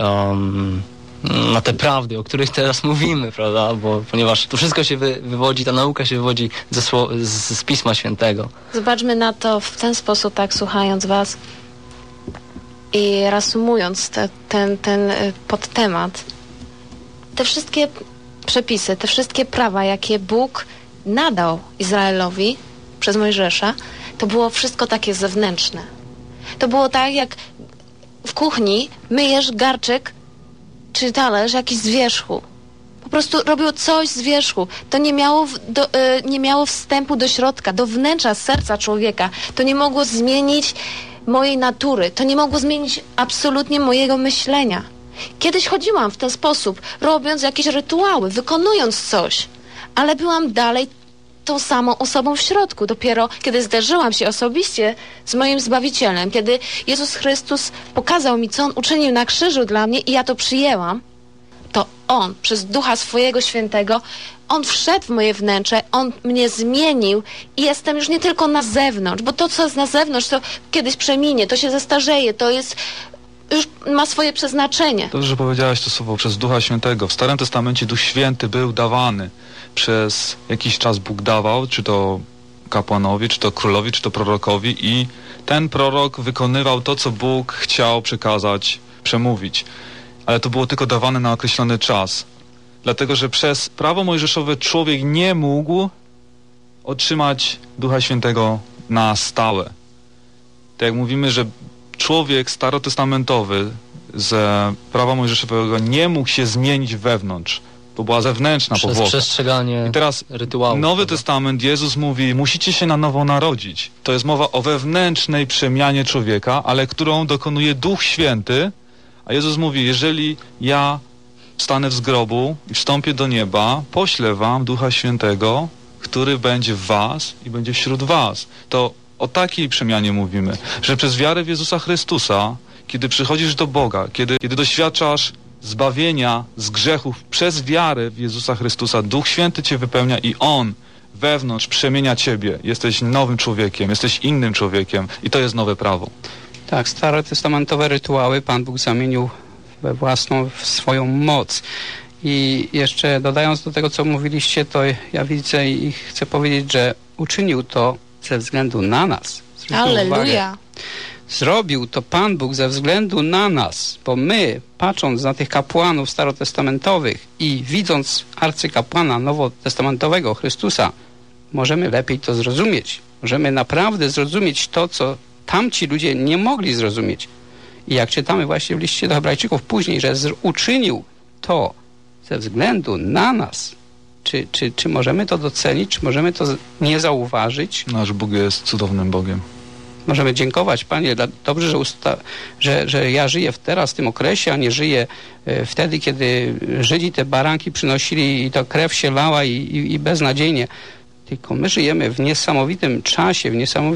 L: te prawdy, o których teraz mówimy, prawda? Ponieważ to wszystko się wywodzi, ta nauka się wywodzi z Pisma Świętego.
J: Zobaczmy na to w ten sposób, tak słuchając was i reasumując ten podtemat. Te wszystkie przepisy, te wszystkie prawa, jakie Bóg nadał Izraelowi przez Mojżesza, to było wszystko takie zewnętrzne. To było tak, jak w kuchni myjesz garczek czy talerz jakiś z wierzchu. po prostu robiło coś z wierzchu. To nie miało wstępu do środka, do wnętrza serca człowieka. To nie mogło zmienić mojej natury. To nie mogło zmienić absolutnie mojego myślenia. Kiedyś chodziłam w ten sposób, robiąc jakieś rytuały, wykonując coś, ale byłam dalej tą samą osobą w środku. Dopiero kiedy zderzyłam się osobiście z moim Zbawicielem, kiedy Jezus Chrystus pokazał mi, co On uczynił na krzyżu dla mnie i ja to przyjęłam, to On przez Ducha Swojego Świętego, On wszedł w moje wnętrze, On mnie zmienił i jestem już nie tylko na zewnątrz, bo to, co jest na zewnątrz, to kiedyś przeminie, to się zestarzeje, to jest już ma swoje przeznaczenie.
K: Dobrze, że powiedziałaś to słowo przez Ducha Świętego. W Starym Testamencie Duch Święty był dawany. Przez jakiś czas Bóg dawał, czy to kapłanowi, czy to królowi, czy to prorokowi i ten prorok wykonywał to, co Bóg chciał przekazać, przemówić. Ale to było tylko dawane na określony czas. Dlatego, że przez prawo mojżeszowe człowiek nie mógł otrzymać Ducha Świętego na stałe. Tak jak mówimy, że człowiek starotestamentowy z prawa mojżeszowego nie mógł się zmienić wewnątrz. To była zewnętrzna powłoka.
L: Przez przestrzeganie
K: I teraz
L: rytuałów.
K: Nowy Testament, Jezus mówi, musicie się na nowo narodzić. To jest mowa o wewnętrznej przemianie człowieka, ale którą dokonuje Duch Święty. A Jezus mówi, jeżeli ja wstanę z grobu i wstąpię do nieba, poślę wam Ducha Świętego, który będzie w was i będzie wśród was. To o takiej przemianie mówimy, że przez wiarę w Jezusa Chrystusa, kiedy przychodzisz do Boga, kiedy doświadczasz zbawienia z grzechów przez wiarę w Jezusa Chrystusa, Duch Święty cię wypełnia i On wewnątrz przemienia ciebie. Jesteś nowym człowiekiem, jesteś innym człowiekiem i to jest nowe prawo.
A: Tak, starotestamentowe rytuały Pan Bóg zamienił w swoją moc. I jeszcze dodając do tego, co mówiliście, to ja widzę i chcę powiedzieć, że uczynił to ze względu na nas.
J: Alleluja.
A: Zrobił to Pan Bóg ze względu na nas, bo my, patrząc na tych kapłanów starotestamentowych i widząc arcykapłana nowotestamentowego Chrystusa, możemy lepiej to zrozumieć. Możemy naprawdę zrozumieć to, co tamci ludzie nie mogli zrozumieć. I jak czytamy właśnie w liście do Hebrajczyków później, że uczynił to ze względu na nas, czy możemy to docenić, czy możemy to nie zauważyć?
K: Nasz Bóg jest cudownym Bogiem.
A: Możemy dziękować, Panie, dobrze, że ja żyję teraz w tym okresie, a nie żyję wtedy, kiedy Żydzi te baranki przynosili i ta krew się lała i beznadziejnie. Tylko my żyjemy w niesamowitym czasie, w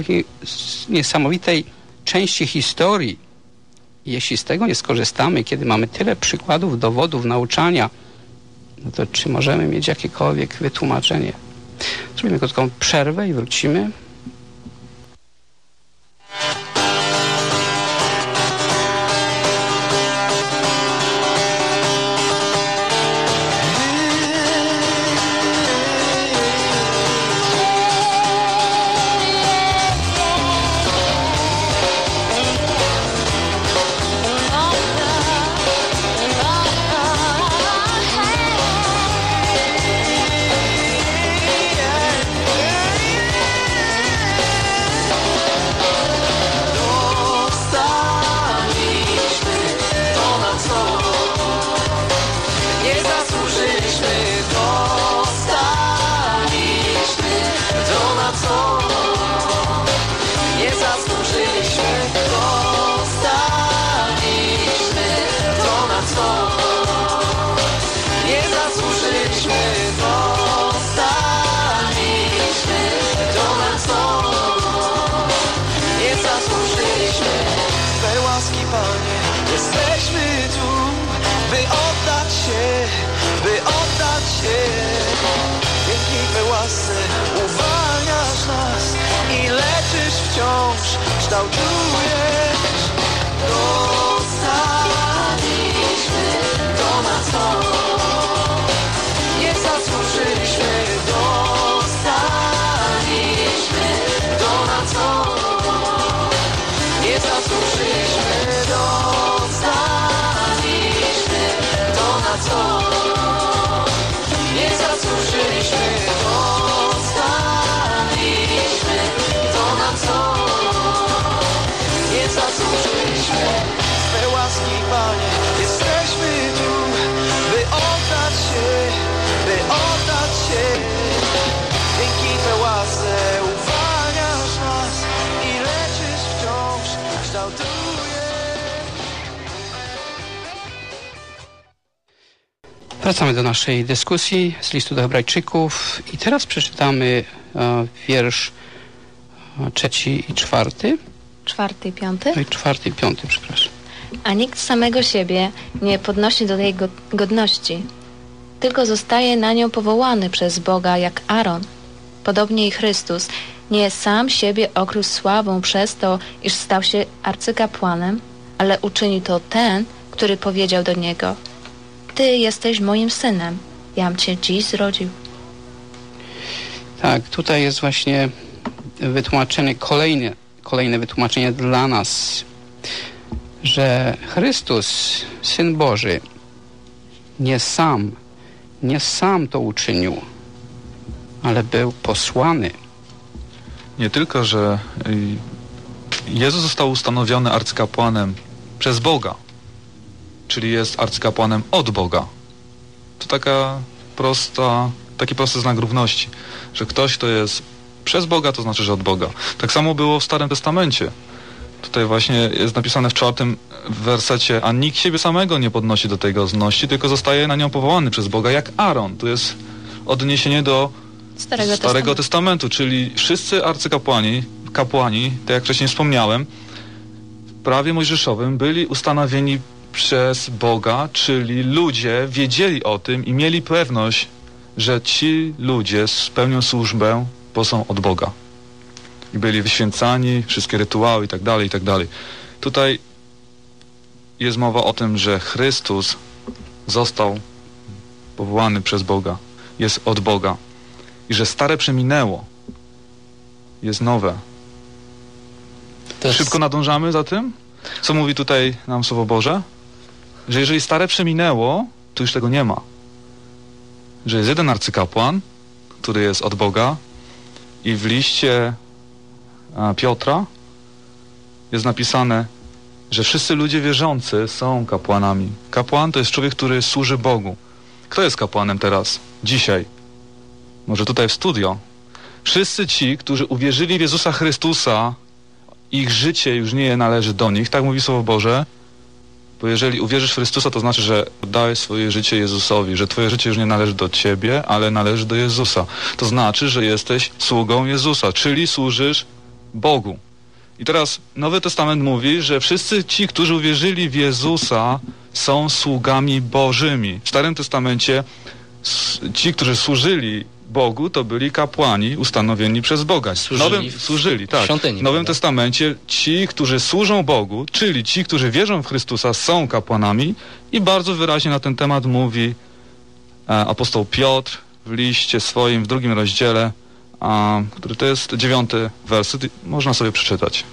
A: niesamowitej części historii. I jeśli z tego nie skorzystamy, kiedy mamy tyle przykładów, dowodów, nauczania, no to czy możemy mieć jakiekolwiek wytłumaczenie? Zrobimy krótką przerwę i wrócimy.
E: Uwalniasz nas i leczysz wciąż, kształtujesz. Dostaliśmy to, na co nie zasłużyliśmy. Dostaliśmy to, na co nie zasłużyliśmy. Dostaliśmy to, na co nie zasłużyliśmy. Dostaliśmy to, na co nie
A: Wracamy do naszej dyskusji z listu do Hebrajczyków i teraz przeczytamy wiersz 3 i 4.
J: 4 i 5.
A: Oj, 4 i 5, przepraszam.
J: A nikt samego siebie nie podnosi do tej godności, tylko zostaje na nią powołany przez Boga jak Aaron. Podobnie i Chrystus nie sam siebie okrył sławą przez to, iż stał się arcykapłanem, ale uczynił to ten, który powiedział do niego: Ty jesteś moim synem, jam Cię dziś zrodził.
A: Tak, tutaj jest właśnie wytłumaczenie, kolejne wytłumaczenie dla nas, że Chrystus, Syn Boży, nie sam to uczynił, ale był posłany.
K: Nie tylko, że Jezus został ustanowiony arcykapłanem przez Boga, czyli jest arcykapłanem od Boga. To taki prosty znak równości, że ktoś, kto jest przez Boga, to znaczy, że od Boga. Tak samo było w Starym Testamencie. Tutaj właśnie jest napisane w 4 wersecie: a nikt siebie samego nie podnosi do tej godności, tylko zostaje na nią powołany przez Boga jak Aaron. Tu jest odniesienie do Starego Testamentu, czyli wszyscy arcykapłani, tak jak wcześniej wspomniałem, w prawie mojżeszowym byli ustanowieni przez Boga, czyli ludzie wiedzieli o tym i mieli pewność, że ci ludzie spełnią służbę, bo są od Boga. I byli wyświęcani, wszystkie rytuały i tak dalej, i tak dalej. Tutaj jest mowa o tym, że Chrystus został powołany przez Boga, jest od Boga i że stare przeminęło, jest nowe. Szybko nadążamy za tym? Co mówi tutaj nam Słowo Boże? Że jeżeli stare przeminęło, to już tego nie ma. Że jest jeden arcykapłan, który jest od Boga i w liście Piotra jest napisane, że wszyscy ludzie wierzący są kapłanami. Kapłan to jest człowiek, który służy Bogu. Kto jest kapłanem teraz? Dzisiaj. Może tutaj w studio. Wszyscy ci, którzy uwierzyli w Jezusa Chrystusa, ich życie już nie należy do nich, tak mówi Słowo Boże. Bo jeżeli uwierzysz w Chrystusa, to znaczy, że oddałeś swoje życie Jezusowi, że twoje życie już nie należy do ciebie, ale należy do Jezusa. To znaczy, że jesteś sługą Jezusa, czyli służysz Bogu. I teraz Nowy Testament mówi, że wszyscy ci, którzy uwierzyli w Jezusa, są sługami Bożymi. W Starym Testamencie ci, którzy służyli Bogu, to byli kapłani ustanowieni przez Boga. Służyli, tak. W Nowym Testamencie ci, którzy służą Bogu, czyli ci, którzy wierzą w Chrystusa, są kapłanami i bardzo wyraźnie na ten temat mówi apostoł Piotr w liście swoim w 2 rozdziale, który to jest 9 werset, można sobie przeczytać.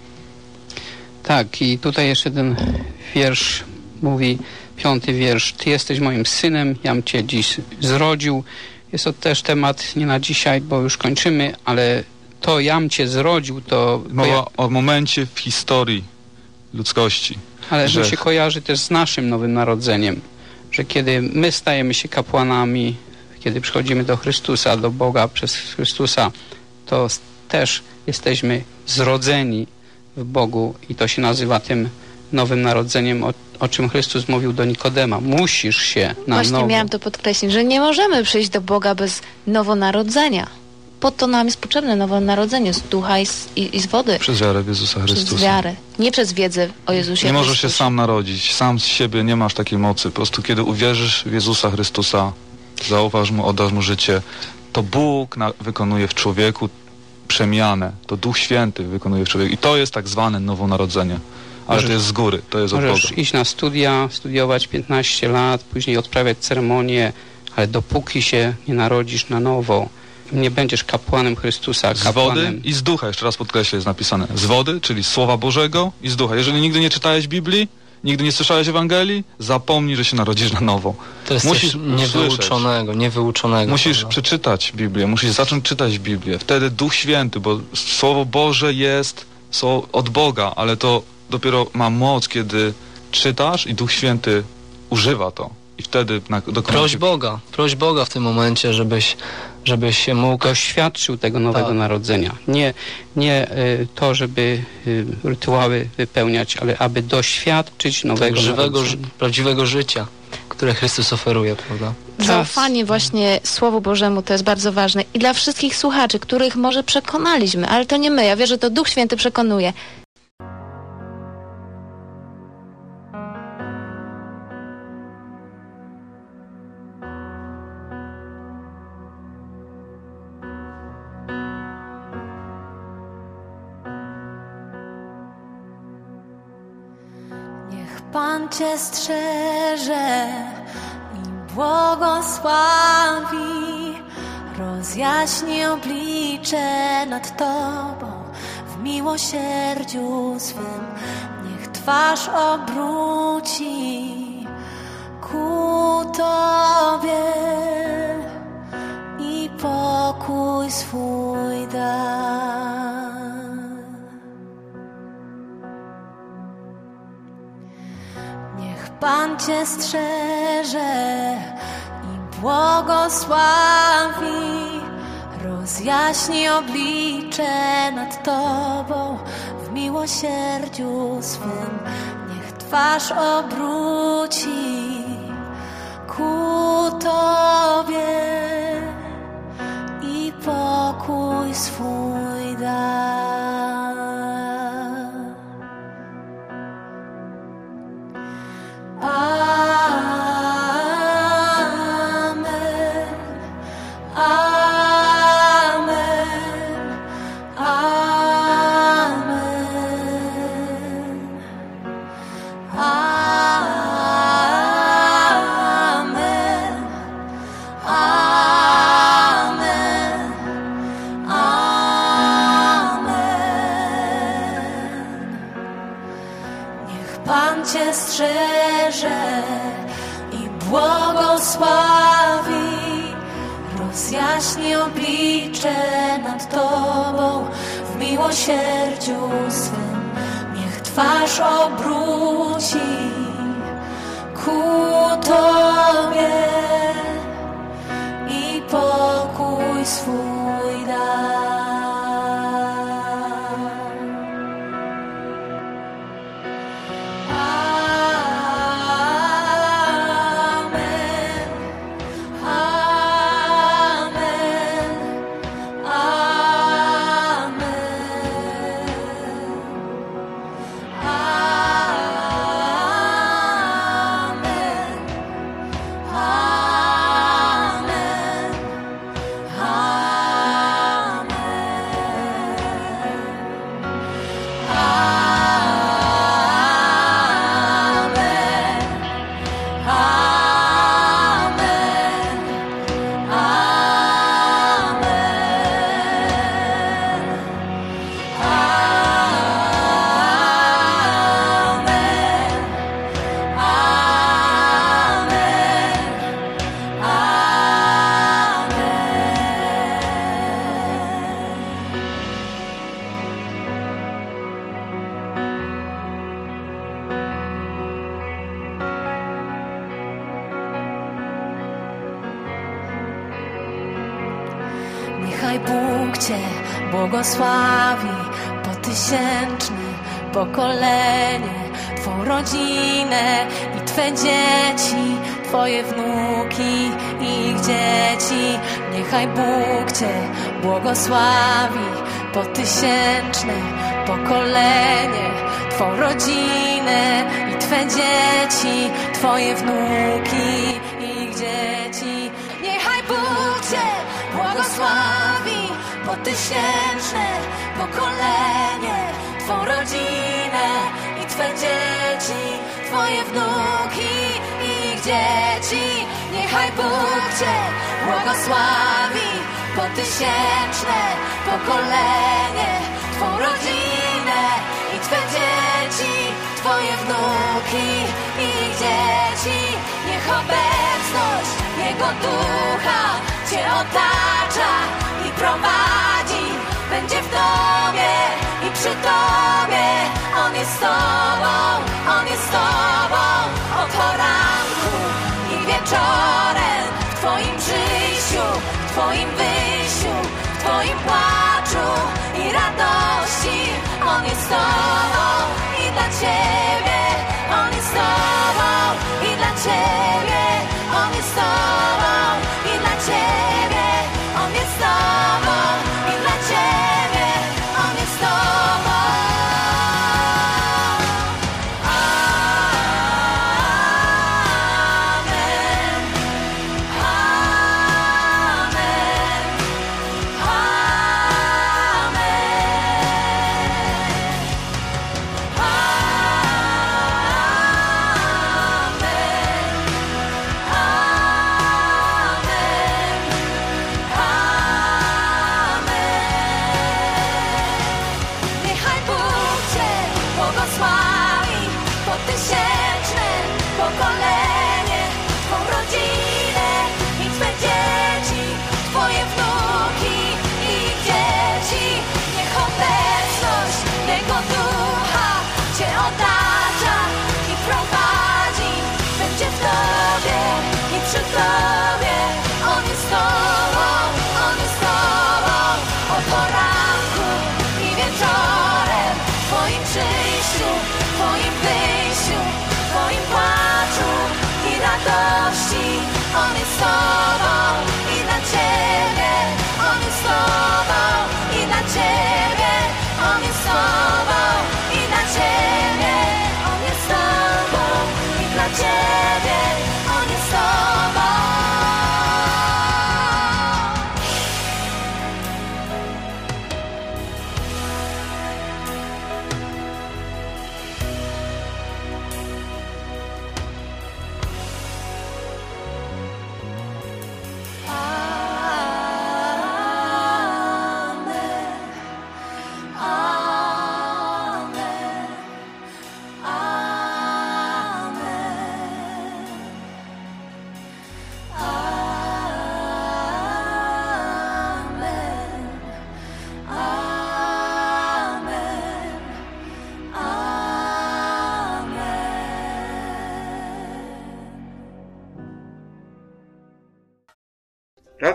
A: Tak, i tutaj jeszcze ten wiersz mówi, 5 wiersz: Ty jesteś moim synem, jam Cię dziś zrodził. Jest to też temat nie na dzisiaj, bo już kończymy, ale to jam Cię zrodził, to...
K: Mowa o momencie w historii ludzkości.
A: Ale że się kojarzy też z naszym nowym narodzeniem, że kiedy my stajemy się kapłanami, kiedy przychodzimy do Chrystusa, do Boga przez Chrystusa, to też jesteśmy zrodzeni w Bogu i to się nazywa tym nowym narodzeniem, o czym Chrystus mówił do Nikodema. Musisz się na
J: Właśnie
A: nowo...
J: miałam to podkreślić, że nie możemy przyjść do Boga bez nowonarodzenia. Po to nam jest potrzebne nowonarodzenie z ducha i z wody.
K: Przez wiarę w Jezusa Chrystusa.
J: Przez wiarę. Nie przez wiedzę o Jezusie
K: Nie możesz
J: Chrystusie.
K: się sam narodzić. Sam z siebie nie masz takiej mocy. Po prostu kiedy uwierzysz w Jezusa Chrystusa, zaufasz Mu, oddasz Mu życie, to Bóg wykonuje w człowieku przemianę. To Duch Święty wykonuje w człowieku. I to jest tak zwane nowonarodzenie. Ale to jest z góry, to jest od Boga.
A: Możesz iść na studia, studiować 15 lat, później odprawiać ceremonię, ale dopóki się nie narodzisz na nowo, nie będziesz kapłanem Chrystusa.
K: Z wody i z ducha, jeszcze raz podkreślę, jest napisane. Z wody, czyli Słowa Bożego i z ducha. Jeżeli nigdy nie czytałeś Biblii, nigdy nie słyszałeś Ewangelii, zapomnij, że się narodzisz na nowo.
L: To jest musisz niewyuczonego.
K: Musisz przeczytać Biblię, musisz zacząć czytać Biblię. Wtedy Duch Święty, bo Słowo Boże jest od Boga, ale to dopiero ma moc, kiedy czytasz i Duch Święty używa to. I wtedy
L: Proś Boga w tym momencie, żebyś się mógł...
A: Doświadczył tego nowego narodzenia. Nie to, żeby rytuały wypełniać, ale aby doświadczyć nowego
L: prawdziwego życia. które Chrystus oferuje, prawda?
J: Zaufanie właśnie Słowu Bożemu to jest bardzo ważne. I dla wszystkich słuchaczy, których może przekonaliśmy, ale to nie my, ja wierzę, że to Duch Święty przekonuje.
M: Pan Cię strzeże i błogosławi, rozjaśni oblicze nad Tobą w miłosierdziu swym. Niech twarz obróci ku Tobie i pokój swój da. Pan Cię strzeże i błogosławi, rozjaśni oblicze nad Tobą w miłosierdziu swym. Niech twarz obróci ku Tobie i pokój swój da. Cię strzeże i błogosławi, rozjaśni oblicze nad Tobą w miłosierdziu swym. Niech twarz obróci ku Tobie i pokój swój da. Niechaj Bóg Cię błogosławi po tysięczne pokolenie, Twą rodzinę i Twe dzieci, Twoje wnuki i ich dzieci. Niechaj Bóg Cię błogosławi po tysięczne pokolenie, Twą rodzinę i Twe dzieci, Twoje wnuki i ich dzieci. Niechaj Bóg Cię błogosławi po tysięczne pokolenie, Twą rodzinę i Twe dzieci, Twoje wnuki i ich dzieci. Niechaj Bóg Cię błogosławi po tysięczne pokolenie, Twą rodzinę i Twe dzieci, Twoje wnuki i ich dzieci. Niech obecność Jego Ducha Cię otacza i prowadzi, będzie w Tobie i przy Tobie. On jest z Tobą, On jest z Tobą od poranku i wieczorem, w Twoim życiu, w Twoim wyjściu, w Twoim płaczu i radości. On jest z Tobą i dla Ciebie, On jest z Tobą i dla Ciebie.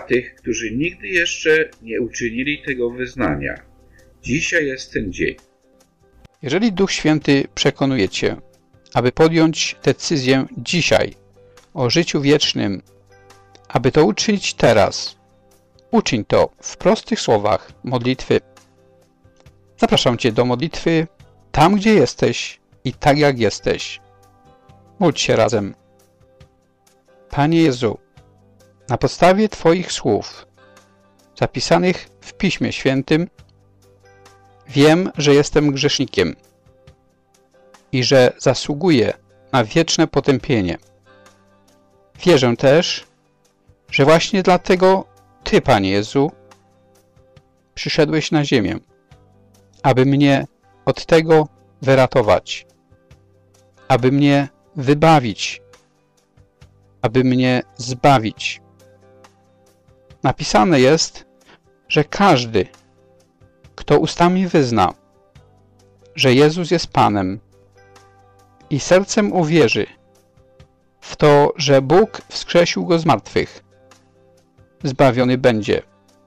I: tych, którzy nigdy jeszcze nie uczynili tego wyznania. Dzisiaj jest ten dzień.
A: Jeżeli Duch Święty przekonuje Cię, aby podjąć decyzję dzisiaj o życiu wiecznym, aby to uczynić teraz, uczyń to w prostych słowach modlitwy. Zapraszam Cię do modlitwy tam, gdzie jesteś i tak jak jesteś. Módl się razem. Panie Jezu, na podstawie Twoich słów, zapisanych w Piśmie Świętym, wiem, że jestem grzesznikiem i że zasługuję na wieczne potępienie. Wierzę też, że właśnie dlatego Ty, Panie Jezu, przyszedłeś na ziemię, aby mnie od tego wyratować, aby mnie wybawić, aby mnie zbawić. Napisane jest, że każdy, kto ustami wyzna, że Jezus jest Panem i sercem uwierzy w to, że Bóg wskrzesił Go z martwych, zbawiony będzie,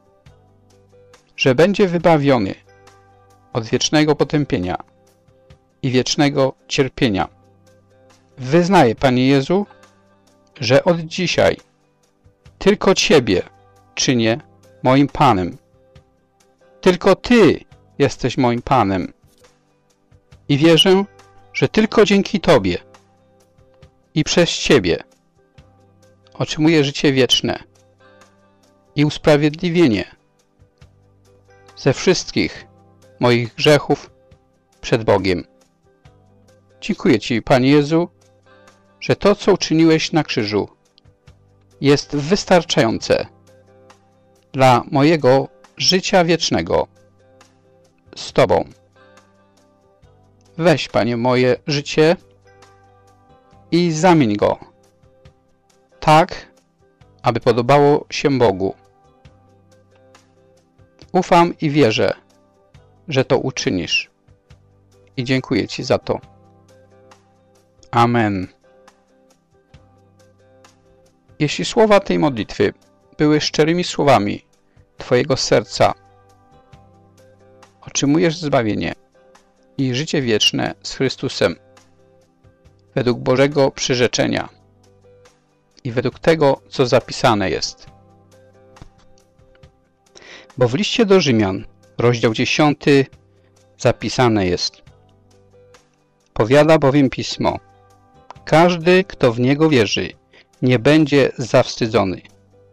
A: że będzie wybawiony od wiecznego potępienia i wiecznego cierpienia. Wyznaję, Panie Jezu, że od dzisiaj tylko Ciebie czynię moim Panem. Tylko Ty jesteś moim Panem. I wierzę, że tylko dzięki Tobie i przez Ciebie otrzymuję życie wieczne i usprawiedliwienie ze wszystkich moich grzechów przed Bogiem. Dziękuję Ci, Panie Jezu, że to, co uczyniłeś na krzyżu, jest wystarczające dla mojego życia wiecznego z Tobą. Weź, Panie, moje życie i zamień go tak, aby podobało się Bogu. Ufam i wierzę, że to uczynisz. I dziękuję Ci za to. Amen. Jeśli słowa tej modlitwy były szczerymi słowami Twojego serca, otrzymujesz zbawienie i życie wieczne z Chrystusem według Bożego przyrzeczenia i według tego, co zapisane jest. Bo w liście do Rzymian, rozdział 10, zapisane jest: powiada bowiem Pismo, każdy, kto w Niego wierzy, nie będzie zawstydzony.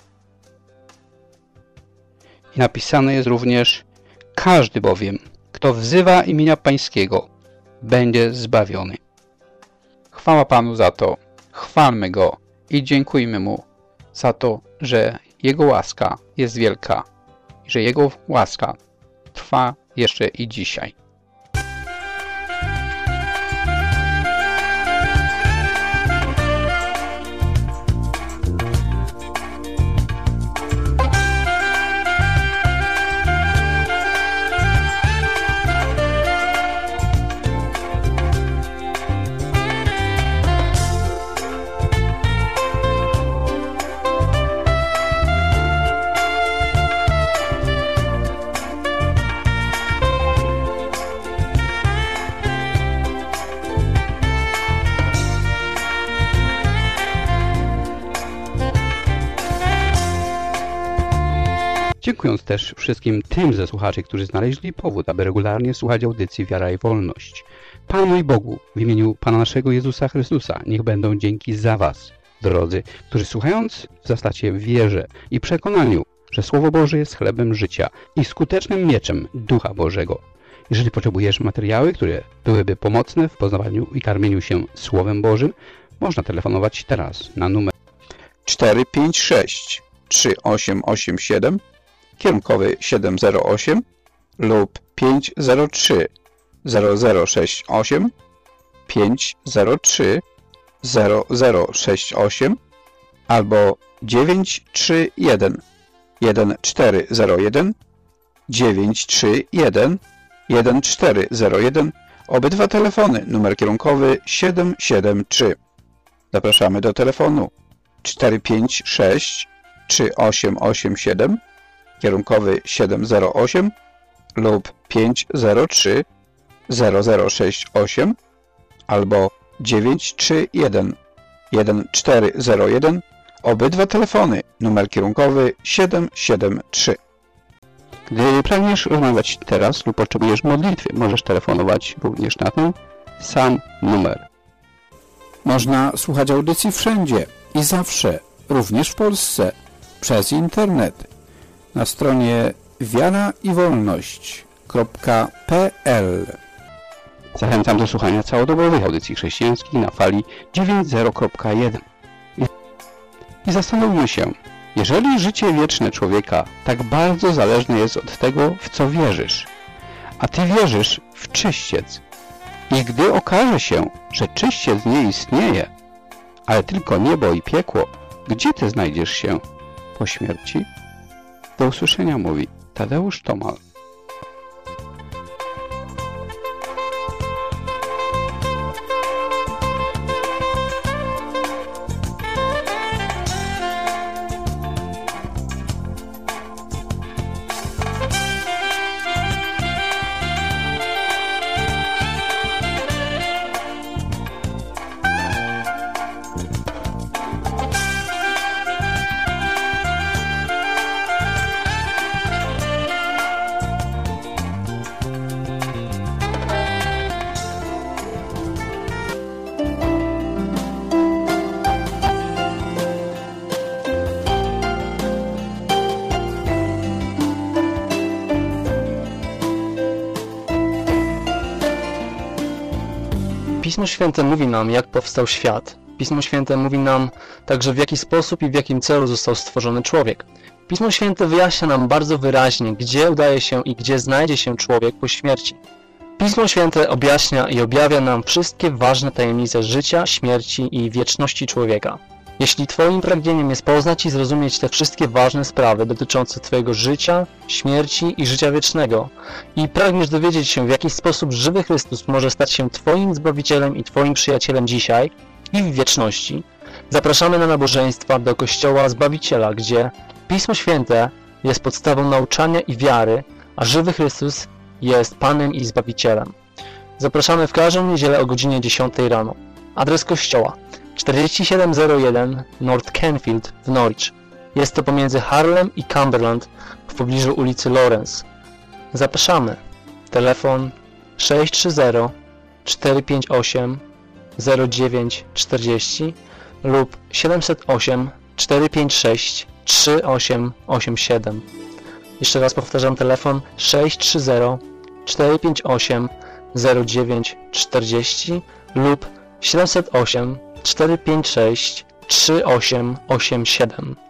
A: I napisane jest również: każdy bowiem, kto wzywa imienia Pańskiego, będzie zbawiony. Chwała Panu za to, chwalmy Go i dziękujmy Mu za to, że Jego łaska jest wielka i że Jego łaska trwa jeszcze i dzisiaj. Dziękując też wszystkim tym ze słuchaczy, którzy znaleźli powód, aby regularnie słuchać audycji Wiara i Wolność. Panu i Bogu, w imieniu Pana naszego Jezusa Chrystusa, niech będą dzięki za Was, drodzy, którzy słuchając wzrastacie w wierze i przekonaniu, że Słowo Boże jest chlebem życia i skutecznym mieczem Ducha Bożego. Jeżeli potrzebujesz materiały, które byłyby pomocne w poznawaniu i karmieniu się Słowem Bożym, można telefonować teraz na numer 456 3887 kierunkowy 708 lub 503 0068 503 0068 albo 931 1401 931 1401. Obydwa telefony, numer kierunkowy 773. Zapraszamy do telefonu 456 3887, kierunkowy 708 lub 503 0068 albo 931 1401, obydwa telefony, numer kierunkowy 773. Gdy pragniesz rozmawiać teraz lub potrzebujesz modlitwy, możesz telefonować również na ten sam numer.
N: Można słuchać audycji wszędzie i zawsze, również w Polsce, przez internet. Na stronie wiaraiwolność.pl.
A: Zachęcam do słuchania całodobowych audycji chrześcijańskich na fali 90.1. I zastanówmy się, jeżeli życie wieczne człowieka tak bardzo zależne jest od tego, w co wierzysz, a ty wierzysz w czyściec, i gdy okaże się, że czyściec nie istnieje, ale tylko niebo i piekło, gdzie ty znajdziesz się po śmierci? Do usłyszenia, mówi Tadeusz Tomal.
L: Pismo Święte mówi nam, jak powstał świat. Pismo Święte mówi nam także, w jaki sposób i w jakim celu został stworzony człowiek. Pismo Święte wyjaśnia nam bardzo wyraźnie, gdzie udaje się i gdzie znajdzie się człowiek po śmierci. Pismo Święte objaśnia i objawia nam wszystkie ważne tajemnice życia, śmierci i wieczności człowieka. Jeśli Twoim pragnieniem jest poznać i zrozumieć te wszystkie ważne sprawy dotyczące Twojego życia, śmierci i życia wiecznego i pragniesz dowiedzieć się, w jaki sposób żywy Chrystus może stać się Twoim Zbawicielem i Twoim przyjacielem dzisiaj i w wieczności, zapraszamy na nabożeństwa do Kościoła Zbawiciela, gdzie Pismo Święte jest podstawą nauczania i wiary, a żywy Chrystus jest Panem i Zbawicielem. Zapraszamy w każdą niedzielę o godzinie 10 rano. Adres kościoła: 4701 North Canfield w Norwich. Jest to pomiędzy Harlem i Cumberland w pobliżu ulicy Lawrence. Zapraszamy. Telefon 630 458 0940 lub 708 456 3887. Jeszcze raz powtarzam, telefon 630 458 0940 lub 708 456 3887.